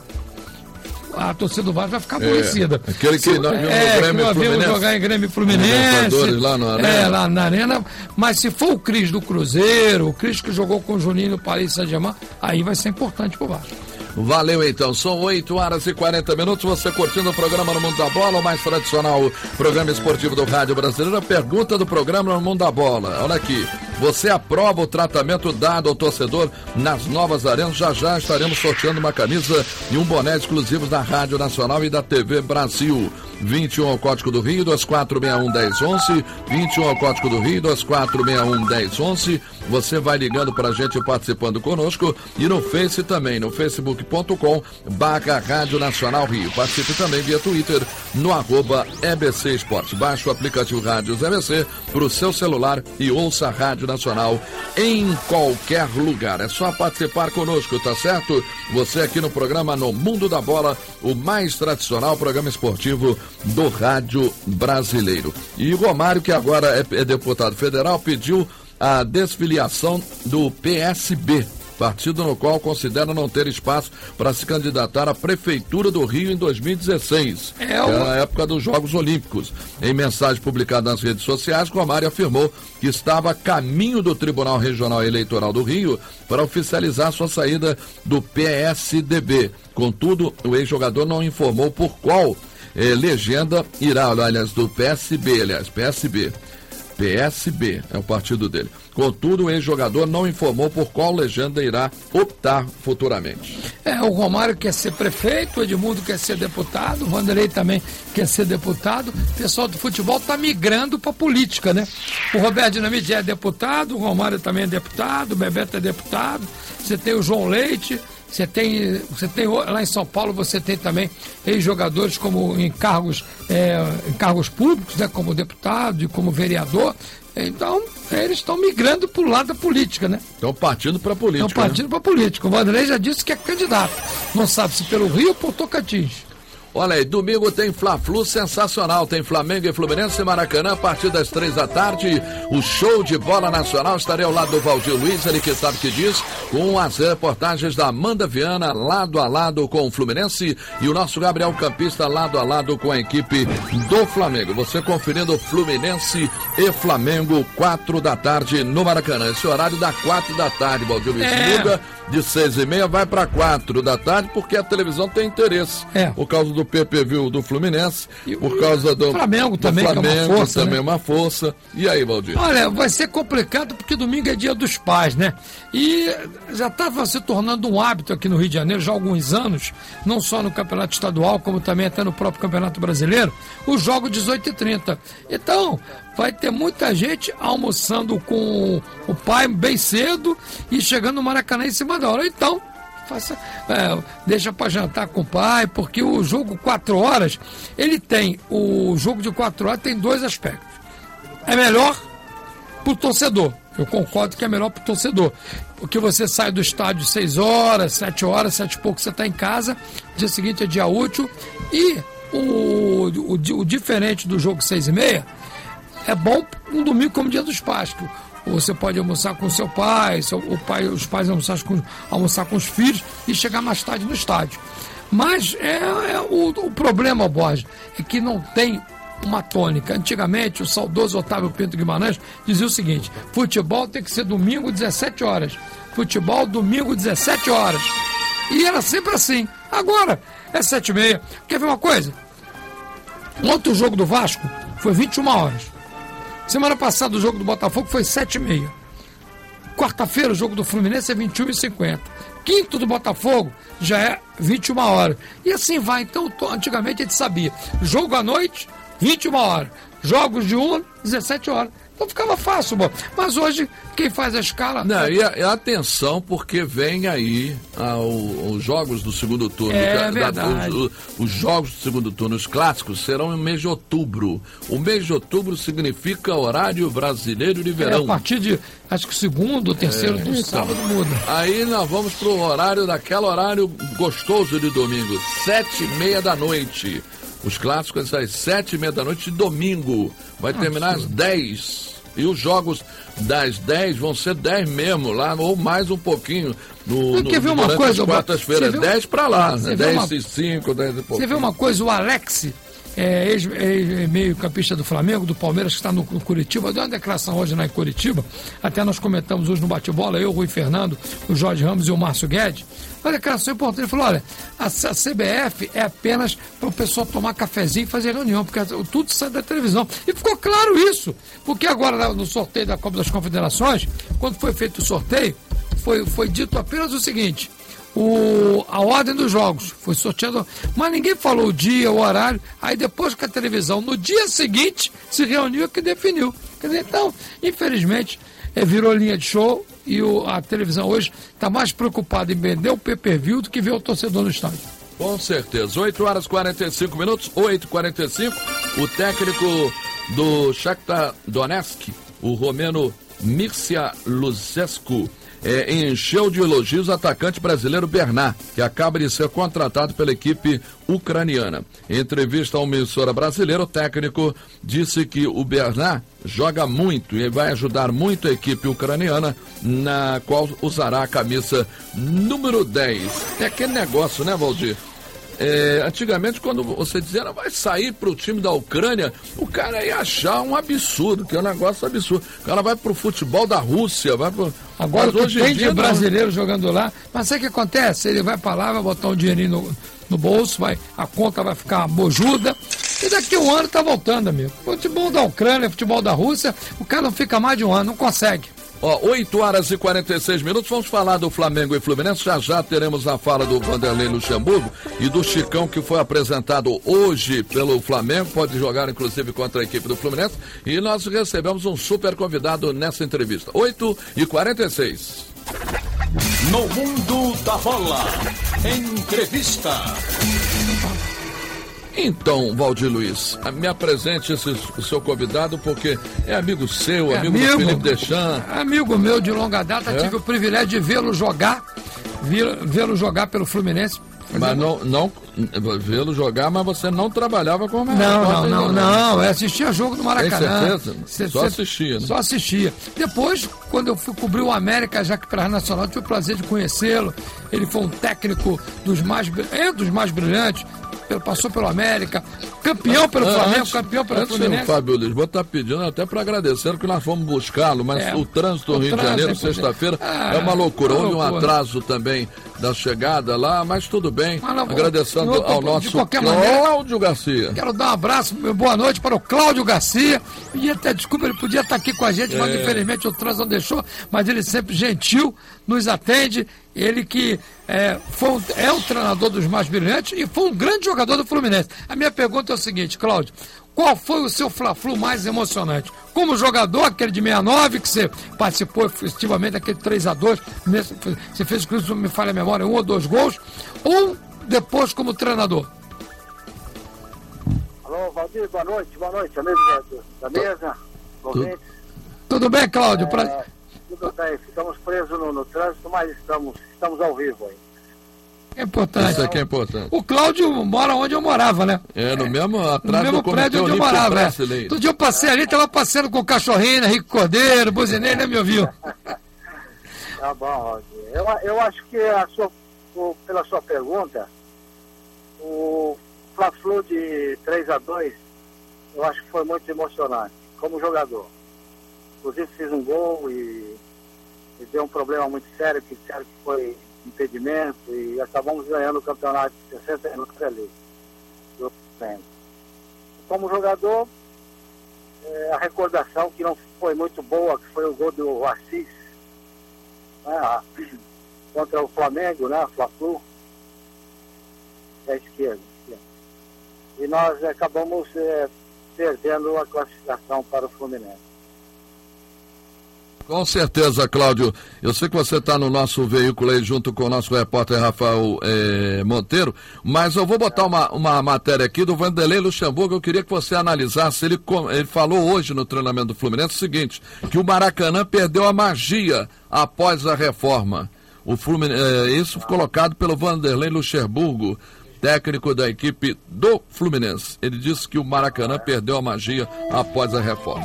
a torcida do Vasco vai ficar aborrecida. É, aquele que nós vimos é, no Grêmio que nós vimos jogar em Grêmio Fluminense. Lá na Arena. É, lá na Arena. Mas se for o Cris do Cruzeiro, o Cris que jogou com o Juninho no Paris Saint-Germain, aí vai ser importante pro Vasco. Valeu, então. São oito horas e quarenta minutos. Você curtindo o programa No Mundo da Bola, o mais tradicional programa esportivo do Rádio Brasileiro. A pergunta do programa No Mundo da Bola. Olha aqui. Você aprova o tratamento dado ao torcedor nas novas arenas? Já já estaremos sorteando uma camisa e um boné exclusivos da Rádio Nacional e da T V Brasil. vinte e um ao Código do Rio, dois quatro seis um, um zero um um. vinte e um ao Código do Rio, dois quatro seis um, um zero um um. Você vai ligando pra gente e participando conosco. E no Face também, no facebook ponto com barra Rádio Nacional Rio. Participe também via Twitter no arroba E B C Esporte. Baixe o aplicativo Rádios E B C pro seu celular e ouça a Rádio Nacional em qualquer lugar. É só participar conosco, tá certo? Você aqui no programa No Mundo da Bola, o mais tradicional programa esportivo do Rádio Brasileiro. E o Romário, que agora é, é deputado federal, pediu a desfiliação do P S B, partido no qual considera não ter espaço para se candidatar à Prefeitura do Rio em dois mil e dezesseis, é, que é na época dos Jogos Olímpicos. Em mensagem publicada nas redes sociais, Romário afirmou que estava a caminho do Tribunal Regional Eleitoral do Rio para oficializar sua saída do P S D B. Contudo, o ex-jogador não informou por qual eh, legenda irá, aliás, do P S B, aliás, P S B. P S B é o partido dele. Contudo, o ex-jogador não informou por qual legenda irá optar futuramente. É, o Romário quer ser prefeito, o Edmundo quer ser deputado, o Vanderlei também quer ser deputado. O pessoal do futebol está migrando para política, né? O Roberto Dinamite é deputado, o Romário também é deputado, o Bebeto é deputado, você tem o João Leite. Você tem, você tem lá em São Paulo, você tem também ex-jogadores como em cargos, é, em cargos públicos, né, como deputado e como vereador. Então, eles estão migrando para o lado da política, né? Estão partindo para a política. Estão partindo, né, para a política. O Vanderlei já disse que é candidato. Não sabe se pelo Rio ou por Tocantins. Olha aí, domingo tem Fla-Flu sensacional, tem Flamengo e Fluminense e Maracanã a partir das três da tarde, o show de bola nacional. Estarei ao lado do Valdir Luiz, ele que sabe o que diz, com as reportagens da Amanda Viana, lado a lado com o Fluminense, e o nosso Gabriel Campista lado a lado com a equipe do Flamengo. Você conferindo Fluminense e Flamengo, quatro da tarde no Maracanã. Esse horário dá quatro da tarde, Valdir Luiz. É. Muda de seis e meia, vai para quatro da tarde, porque a televisão tem interesse. É. Por causa do P P V do Fluminense, e por causa do Flamengo também, do Flamengo, que é uma força, também né? uma força. E aí, Valdir? Olha, vai ser complicado porque domingo é dia dos pais, né? E já estava se tornando um hábito aqui no Rio de Janeiro já há alguns anos, não só no Campeonato Estadual, como também até no próprio Campeonato Brasileiro, o jogo dezoito e trinta. Então, vai ter muita gente almoçando com o pai bem cedo e chegando no Maracanã em cima da hora. Então, faça, é, deixa para jantar com o pai, porque o jogo quatro horas, ele tem, o jogo de quatro horas tem dois aspectos. É melhor pro torcedor. Eu concordo que é melhor pro torcedor. Porque você sai do estádio seis horas, sete horas, sete e pouco você está em casa, dia seguinte é dia útil. E o, o, o diferente do jogo seis e meia, é bom um domingo como dia dos pais. Você pode almoçar com seu pai, seu, o pai, os pais almoçar com, almoçar com os filhos e chegar mais tarde no estádio. Mas é, é o, o problema, Borges, é que não tem uma tônica. Antigamente, o saudoso Otávio Pinto Guimarães dizia o seguinte: futebol tem que ser domingo, dezessete horas. Futebol, domingo, dezessete horas. E era sempre assim. Agora, é sete e meia. Quer ver uma coisa? Ontem o jogo do Vasco foi vinte e uma horas. Semana passada o jogo do Botafogo foi sete e meia. Quarta-feira o jogo do Fluminense é vinte e uma e cinquenta. Quinto do Botafogo já é vinte e uma horas. E assim vai. Então, antigamente a gente sabia. Jogo à noite, vinte e uma horas. Jogos de uma, dezessete horas. Então ficava fácil, bom. Mas hoje, quem faz a escala... Não, e, a, e atenção, porque vem aí ah, o, os jogos do segundo turno. É da, verdade. Os, os jogos do segundo turno, os clássicos, serão no mês de outubro. O mês de outubro significa horário brasileiro de verão. É, a partir de, acho que segundo, terceiro É, do então. sábado muda. Aí nós vamos pro horário, daquele horário gostoso de domingo, sete e meia da noite. Os clássicos às sete e meia da noite de domingo. Vai terminar às dez. E os jogos das dez vão ser dez mesmo, lá, ou mais um pouquinho. No, no, quer ver uma coisa, quartas-feiras, dez para lá, né? dez e cinco, dez e pouco. Você vê uma coisa, o Alex, é, ex, ex, meio campista do Flamengo, do Palmeiras, que está no, no Curitiba, deu uma declaração hoje lá em Curitiba, até nós comentamos hoje no bate-bola, eu, o Rui Fernando, o Jorge Ramos e o Márcio Guedes, uma declaração importante. Ele falou: olha, a, a C B F é apenas para o pessoal tomar cafezinho e fazer reunião, porque tudo sai da televisão. E ficou claro isso, porque agora no sorteio da Copa das Confederações, quando foi feito o sorteio, foi, foi dito apenas o seguinte: o, a ordem dos jogos foi sorteado, mas ninguém falou o dia, o horário. Aí depois que a televisão, no dia seguinte, se reuniu, que definiu. Quer dizer, então, infelizmente, é, virou linha de show. E o, a televisão hoje está mais preocupada em vender o pay-per-view do que ver o torcedor no estádio. Com certeza. oito horas e quarenta e cinco minutos, oito e quarenta e cinco. O técnico do Shakhtar Donetsk, o romeno Mircea Lucescu, é, encheu de elogios o atacante brasileiro Bernat, que acaba de ser contratado pela equipe ucraniana. Em entrevista a uma emissora brasileira, o técnico disse que o Bernat joga muito e vai ajudar muito a equipe ucraniana, na qual usará a camisa número dez. É aquele negócio, né, Valdir? É, antigamente, quando você dizia, não vai sair pro time da Ucrânia, o cara ia achar um absurdo, que é um negócio absurdo. O cara vai pro futebol da Rússia, vai pro... Agora o que hoje tem de não... brasileiro jogando lá, mas sabe o que acontece? Ele vai pra lá, vai botar um dinheirinho no, no bolso, vai, a conta vai ficar bojuda, e daqui a um ano tá voltando, amigo. Futebol da Ucrânia, futebol da Rússia, o cara não fica mais de um ano, não consegue. Ó, oito horas e quarenta e seis minutos, vamos falar do Flamengo e Fluminense. Já já teremos a fala do Vanderlei Luxemburgo e do Chicão, que foi apresentado hoje pelo Flamengo, pode jogar inclusive contra a equipe do Fluminense, e nós recebemos um super convidado nessa entrevista. oito e quarenta e seis. No Mundo da Bola, entrevista. Então, Valdir Luiz, me apresente esse, o seu convidado, porque é amigo seu, É amigo, amigo. do Felipe Deschamps. Amigo meu de longa data, É? tive o privilégio de vê-lo jogar, vi- vê-lo jogar pelo Fluminense. Mas não, não vê-lo jogar, mas você não trabalhava com o Não, não, não, não, eu assistia jogo do Maracanã. Tem certeza? Cê- Só cê- assistia, né? Só assistia. Depois, quando eu fui cobrir o América, já que para a Nacional, tive o prazer de conhecê-lo. Ele foi um técnico dos mais, bri- é dos mais brilhantes, pelo- passou pelo América, campeão pelo Ah, Flamengo, antes- campeão pelo antes, Fluminense. O Fábio Lisboa está pedindo até para agradecer que nós fomos buscá-lo, mas É, o trânsito o no Rio de trânsito Janeiro, é poder- sexta-feira, Ah, é uma loucura. uma Houve um loucura. atraso também da chegada lá, mas tudo bem. Mas não, Agradecendo eu tô- ao de nosso qualquer maneira- Cláudio Garcia. Quero dar um abraço, meu boa noite para o Cláudio Garcia. E até, desculpa, ele podia estar aqui com a gente, mas É. infelizmente o trânsito não deixou. Mas ele sempre gentil, nos atende. Ele que é, foi um- é o treinador dos mais brilhantes e foi um grande jogador do Fluminense. A minha pergunta é o seguinte, Cláudio: qual foi o seu Fla-Flu mais emocionante? Como jogador, aquele de sessenta e nove, que você participou efetivamente daquele três a dois, nesse- você fez, inclusive, me falha a memória, um ou dois gols, ou depois como treinador? Alô, Valdir, boa noite, boa noite, amigos da, da mesa, ouvintes. Tudo bem, Cláudio? É, Pra- tudo bem, ficamos presos no, no trânsito, mas estamos, estamos ao vivo aí. É importante. Isso aqui é importante. O Cláudio mora onde eu morava, né? É, no mesmo, No atrás mesmo do Comitê prédio onde eu Olímpico morava. É. Brasileiro. Todo dia eu passei ali, tava passeando com o cachorrinho, Henrique Cordeiro, buzinei, nem me ouviu. Tá bom, Valdir. Eu, eu acho que a sua, o- pela sua pergunta, o Fla-Flu de três a dois eu acho que foi muito emocionante, como jogador. Inclusive fiz um gol e, e deu um problema muito sério, que disseram que foi impedimento, e acabamos ganhando o campeonato de sessenta e nove ali. Como jogador, é, a recordação que não foi muito boa, que foi o gol do Assis, né, contra o Flamengo, né, Fla-Flu, à esquerda. E nós acabamos é, perdendo a classificação para o Fluminense. Com certeza, Cláudio. Eu sei que você está no nosso veículo aí junto com o nosso repórter Rafael eh, Monteiro, mas eu vou botar uma, uma matéria aqui do Vanderlei Luxemburgo. Eu queria que você analisasse. Ele, ele falou hoje no treinamento do Fluminense o seguinte, que o Maracanã perdeu a magia após a reforma. O Fluminense, eh, isso colocado pelo Vanderlei Luxemburgo, técnico da equipe do Fluminense. Ele disse que o Maracanã perdeu a magia após a reforma.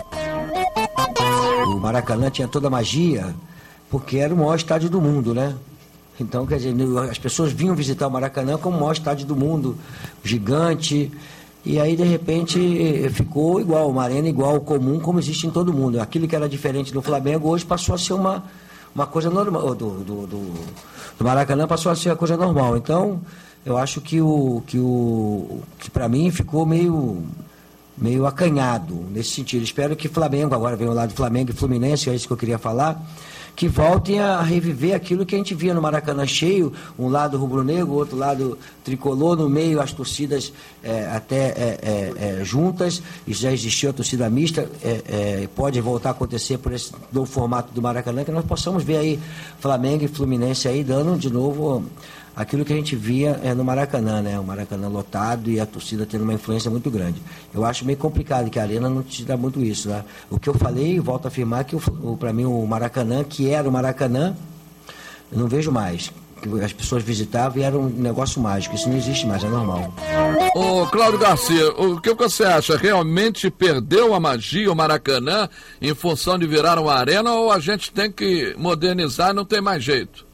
O Maracanã tinha toda a magia, porque era o maior estádio do mundo, né? Então, quer dizer, as pessoas vinham visitar o Maracanã como o maior estádio do mundo, gigante, e aí, de repente, ficou igual, uma arena igual, comum, como existe em todo mundo. Aquilo que era diferente do Flamengo, hoje passou a ser uma, uma coisa normal, do, do, do, do Maracanã passou a ser a coisa normal. Então, eu acho que, o, que, o, que para mim, ficou meio... meio acanhado nesse sentido. Espero que Flamengo, agora vem o lado do Flamengo e Fluminense, é isso que eu queria falar, que voltem a reviver aquilo que a gente via no Maracanã cheio, um lado rubro-negro, outro lado tricolor, no meio as torcidas é, até é, é, é, juntas, isso já existiu a torcida mista, é, é, pode voltar a acontecer por esse novo formato do Maracanã, que nós possamos ver aí Flamengo e Fluminense aí dando de novo aquilo que a gente via é, no Maracanã, né? O Maracanã lotado e a torcida tendo uma influência muito grande. Eu acho meio complicado, que a Arena não te dá muito isso, né? O que eu falei, volto a afirmar, que para mim o Maracanã, que era o Maracanã, eu não vejo mais. Que as pessoas visitavam e era um negócio mágico. Isso não existe mais, é normal. Ô, Cláudio Garcia, o que você acha? Realmente perdeu a magia o Maracanã em função de virar uma arena, ou a gente tem que modernizar e não tem mais jeito?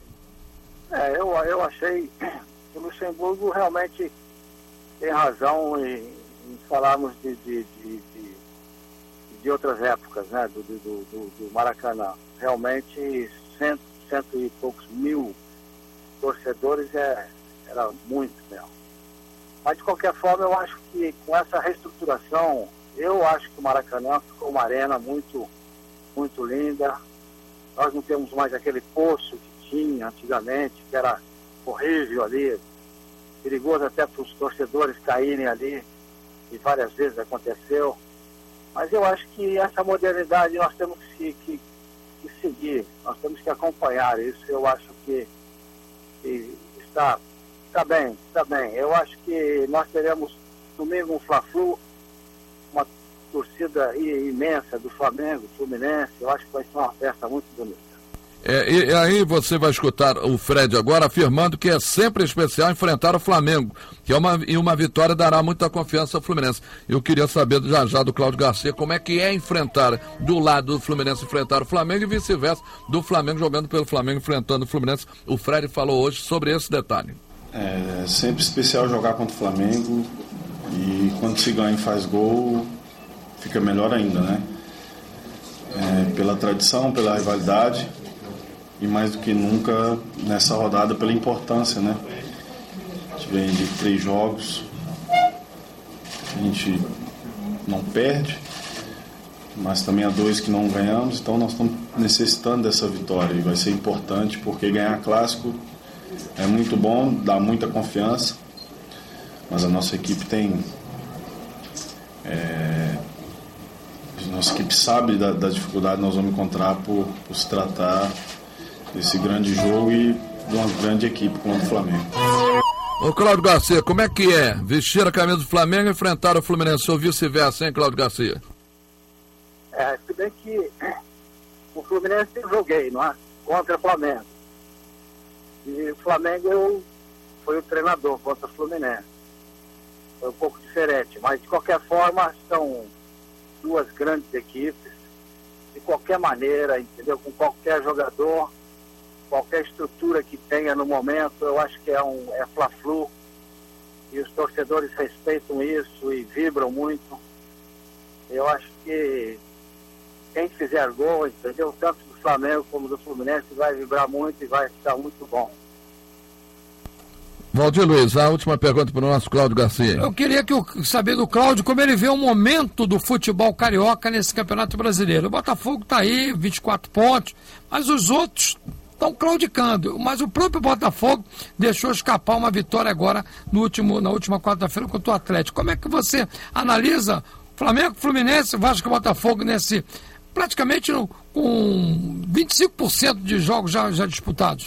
É, eu, eu achei que o Luxemburgo realmente tem razão em, em falarmos de, de, de, de, de outras épocas, né, do, do, do, do Maracanã. Realmente, cento, cento e poucos mil torcedores é, era muito mesmo. Mas, de qualquer forma, eu acho que com essa reestruturação, eu acho que o Maracanã ficou uma arena muito, muito linda. Nós não temos mais aquele poço que tinha antigamente, que era horrível ali, perigoso até para os torcedores caírem ali, e várias vezes aconteceu. Mas eu acho que essa modernidade nós temos que, que, que seguir, nós temos que acompanhar isso. Eu acho que, que está, está bem, está bem. Eu acho que nós teremos domingo um Fla-Flu, uma torcida imensa do Flamengo, Fluminense. Eu acho que vai ser uma festa muito bonita. É, e, e aí você vai escutar o Fred agora afirmando que é sempre especial enfrentar o Flamengo, que é uma, e uma vitória dará muita confiança ao Fluminense. Eu queria saber já já do Cláudio Garcia como é que é enfrentar do lado do Fluminense enfrentar o Flamengo e vice-versa, do Flamengo jogando pelo Flamengo enfrentando o Fluminense. O Fred falou hoje sobre esse detalhe. É sempre especial jogar contra o Flamengo, e quando se ganha e faz gol fica melhor ainda, né? É, pela tradição, pela rivalidade, e mais do que nunca nessa rodada pela importância, né? A gente vem de três jogos, a gente não perde, mas também há dois que não ganhamos, então nós estamos necessitando dessa vitória, e vai ser importante porque ganhar clássico é muito bom, dá muita confiança, mas a nossa equipe tem é, a nossa equipe sabe da, da dificuldade que nós vamos encontrar por, por se tratar desse grande jogo e de uma grande equipe como o Flamengo. Ô Cláudio Garcia, como é que é vestir a camisa do Flamengo e enfrentar o Fluminense, ou vice-versa, hein, Cláudio Garcia? É, se bem que o Fluminense eu joguei, não é? Contra o Flamengo. E o Flamengo eu fui o treinador contra o Fluminense. Foi um pouco diferente, mas de qualquer forma são duas grandes equipes, de qualquer maneira, entendeu? Com qualquer jogador, qualquer estrutura que tenha no momento, eu acho que é um é Fla-Flu, e os torcedores respeitam isso e vibram muito. Eu acho que quem fizer gol, entendeu? Tanto do Flamengo como do Fluminense vai vibrar muito e vai ficar muito bom. Valdir Luiz, a última pergunta para o nosso Cláudio Garcia. Eu queria que eu saber do Cláudio como ele vê o momento do futebol carioca nesse Campeonato Brasileiro. O Botafogo está aí, vinte e quatro pontos, mas os outros estão claudicando. Mas o próprio Botafogo deixou escapar uma vitória agora no último, na última quarta-feira contra o Atlético. Como é que você analisa Flamengo, Fluminense, Vasco e Botafogo nesse, praticamente no, com vinte e cinco por cento de jogos já, já disputados?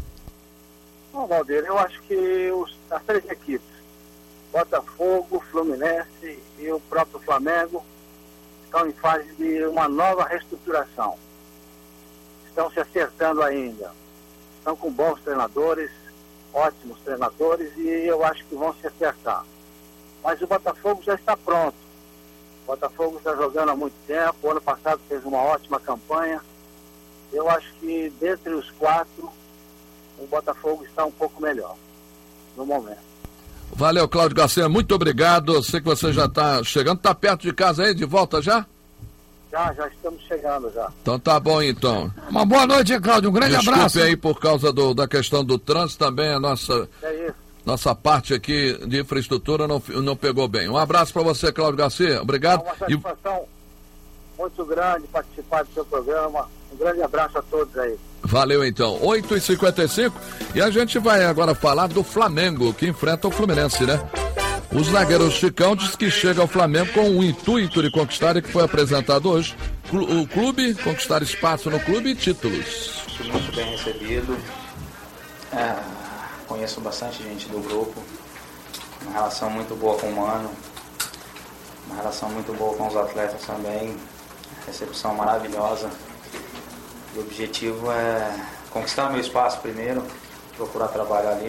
Bom, Valdir, eu acho que os, as três equipes, Botafogo, Fluminense e o próprio Flamengo, estão em fase de uma nova reestruturação. Estão se acertando ainda. Estão com bons treinadores, ótimos treinadores, e eu acho que vão se acertar. Mas o Botafogo já está pronto. O Botafogo está jogando há muito tempo. O ano passado fez uma ótima campanha. Eu acho que dentre os quatro, o Botafogo está um pouco melhor no momento. Valeu, Cláudio Garcia, muito obrigado. Eu sei que você já está chegando. Está perto de casa aí, de volta já? Já, já estamos chegando já. Então tá bom, então. Uma boa noite, Cláudio. Um grande Desculpe abraço. aí por causa do, da questão do trânsito também, a nossa, é isso. nossa parte aqui de infraestrutura não, não pegou bem. Um abraço para você, Cláudio Garcia. Obrigado. É uma satisfação e... muito grande participar do seu programa. Um grande abraço a todos aí. Valeu, então. oito e cinquenta e cinco e a gente vai agora falar do Flamengo, que enfrenta o Fluminense, né? O zagueiro Chicão diz que chega ao Flamengo com o intuito de conquistar, e que foi apresentado hoje, o clube, conquistar espaço no clube e títulos. Fui muito bem recebido. É, conheço bastante gente do grupo. Uma relação muito boa com o Mano. Uma relação muito boa com os atletas também. Recepção maravilhosa. O objetivo é conquistar meu espaço primeiro, procurar trabalhar ali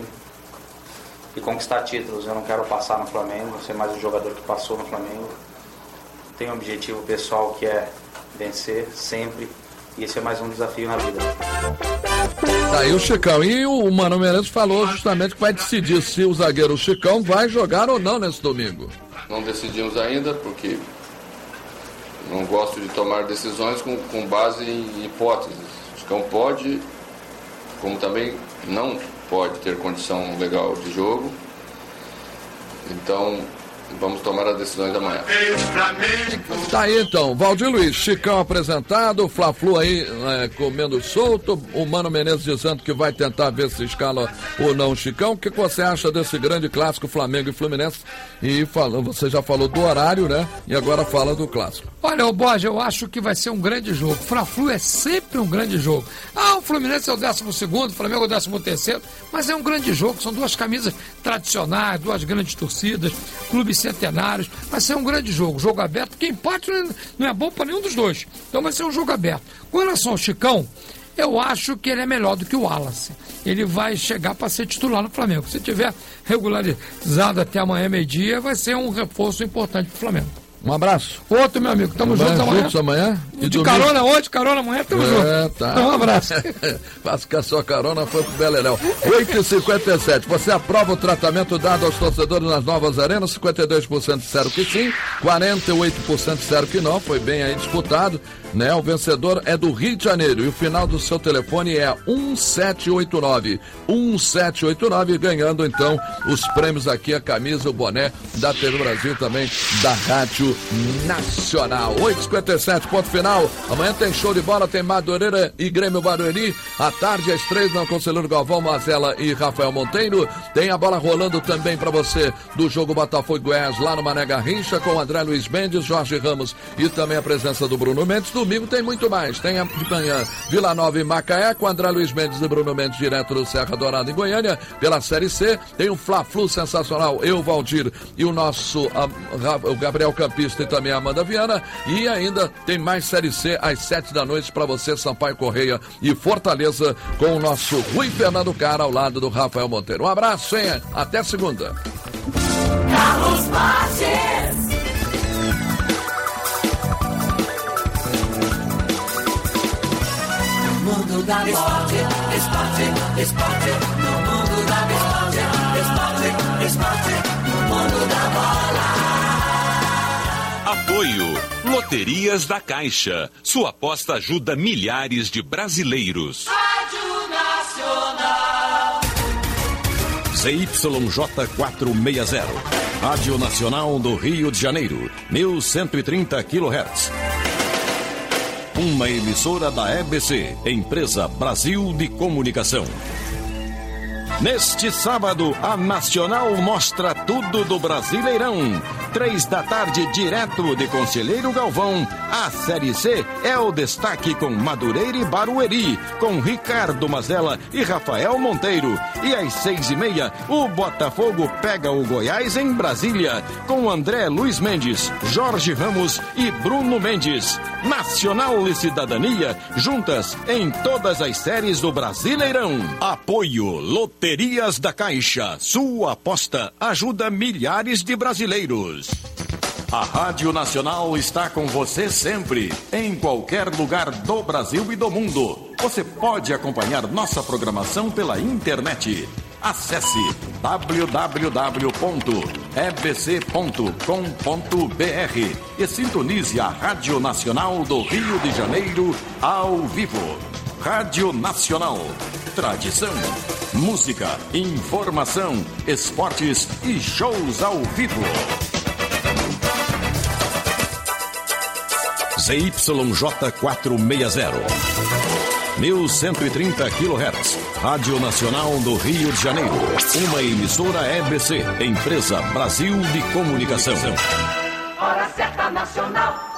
e conquistar títulos. Eu não quero passar no Flamengo, ser mais um jogador que passou no Flamengo. Tenho um objetivo pessoal que é vencer sempre, e esse é mais um desafio na vida. Tá aí o Chicão. E o Mano Menezes falou justamente que vai decidir se o zagueiro Chicão vai jogar ou não nesse domingo. Não decidimos ainda, porque não gosto de tomar decisões com, com base em hipóteses. O Chicão pode, como também não pode ter condição legal de jogo. Então, vamos tomar as decisões da manhã. Tá aí então, Valdir Luiz, Chicão apresentado, Fla-Flu aí é, comendo solto, o Mano Menezes dizendo que vai tentar ver se escala ou não o Chicão. O que você acha desse grande clássico Flamengo e Fluminense? E falou, você já falou do horário, né? E agora fala do clássico. Olha, o Borja, eu acho que vai ser um grande jogo. Fla-Flu é sempre um grande jogo. Ah, o Fluminense é o décimo segundo, o Flamengo é o décimo terceiro, mas é um grande jogo, são duas camisas tradicionais, duas grandes torcidas, clubes centenários, vai ser um grande jogo, jogo aberto, porque empate não é bom para nenhum dos dois, então vai ser um jogo aberto. Com relação ao Chicão, eu acho que ele é melhor do que o Wallace. Ele vai chegar para ser titular no Flamengo. Se tiver regularizado até amanhã, meio-dia, vai ser um reforço importante para o Flamengo. Um abraço. Outro, meu amigo. Tamo junto amanhã. Juntos amanhã. E de domingo? Carona hoje, carona amanhã, tamo é, junto. Tá. Então, um abraço. Faço que a sua carona foi pro Beleléu. oito e cinquenta e sete. Você aprova o tratamento dado aos torcedores nas novas arenas? cinquenta e dois por cento disseram que sim, quarenta e oito por cento disseram que não. Foi bem aí disputado, né? O vencedor é do Rio de Janeiro e o final do seu telefone é um sete oito nove. um sete oito nove, ganhando então os prêmios aqui, a camisa, o boné da T V Brasil, também da Rádio Nacional. oito e cinquenta e sete, ponto final. Amanhã tem show de bola, tem Madureira e Grêmio Barueri. À tarde, às três, na Conselheiro Galvão, Mazella e Rafael Monteiro. Tem a bola rolando também para você do jogo Botafogo e Goiás lá no Mané Garrincha, com André Luiz Mendes, Jorge Ramos e também a presença do Bruno Mendes. Domingo tem muito mais. Tem a de manhã Vila Nova e Macaé, com André Luiz Mendes e Bruno Mendes, direto do Serra Dourada em Goiânia, pela Série C. Tem um Fla-Flu sensacional, eu, Valdir e o nosso a, o Gabriel Campista e também a Amanda Viana. E ainda tem mais Série C às sete da noite para você, Sampaio Correia e Fortaleza, com o nosso Rui Fernando Cara ao lado do Rafael Monteiro. Um abraço, hein? Até segunda. Carlos Martins. No mundo da esporte, esporte, esporte, no mundo da esporte, esporte, esporte, no mundo da bola. Apoio Loterias da Caixa. Sua aposta ajuda milhares de brasileiros. Rádio Nacional. Z Y J quatrocentos e sessenta. Rádio Nacional do Rio de Janeiro. mil cento e trinta quilohertz. Uma emissora da E B C, Empresa Brasil de Comunicação. Neste sábado, a Nacional mostra tudo do Brasileirão. Três da tarde, direto de Conselheiro Galvão. A Série C é o destaque com Madureira e Barueri, com Ricardo Mazella e Rafael Monteiro. E às seis e meia, o Botafogo pega o Goiás em Brasília, com André Luiz Mendes, Jorge Ramos e Bruno Mendes. Nacional e Cidadania, juntas em todas as séries do Brasileirão. Apoio Loterias da Caixa. Sua aposta ajuda milhares de brasileiros. A Rádio Nacional está com você sempre, em qualquer lugar do Brasil e do mundo. Você pode acompanhar nossa programação pela internet. Acesse w w w ponto e b c ponto com ponto b r e sintonize a Rádio Nacional do Rio de Janeiro ao vivo. Rádio Nacional. Tradição, música, informação, esportes e shows ao vivo. Z Y J quatrocentos e sessenta. mil cento e trinta quilohertz. Rádio Nacional do Rio de Janeiro. Uma emissora E B C, Empresa Brasil de Comunicação. Hora certa nacional.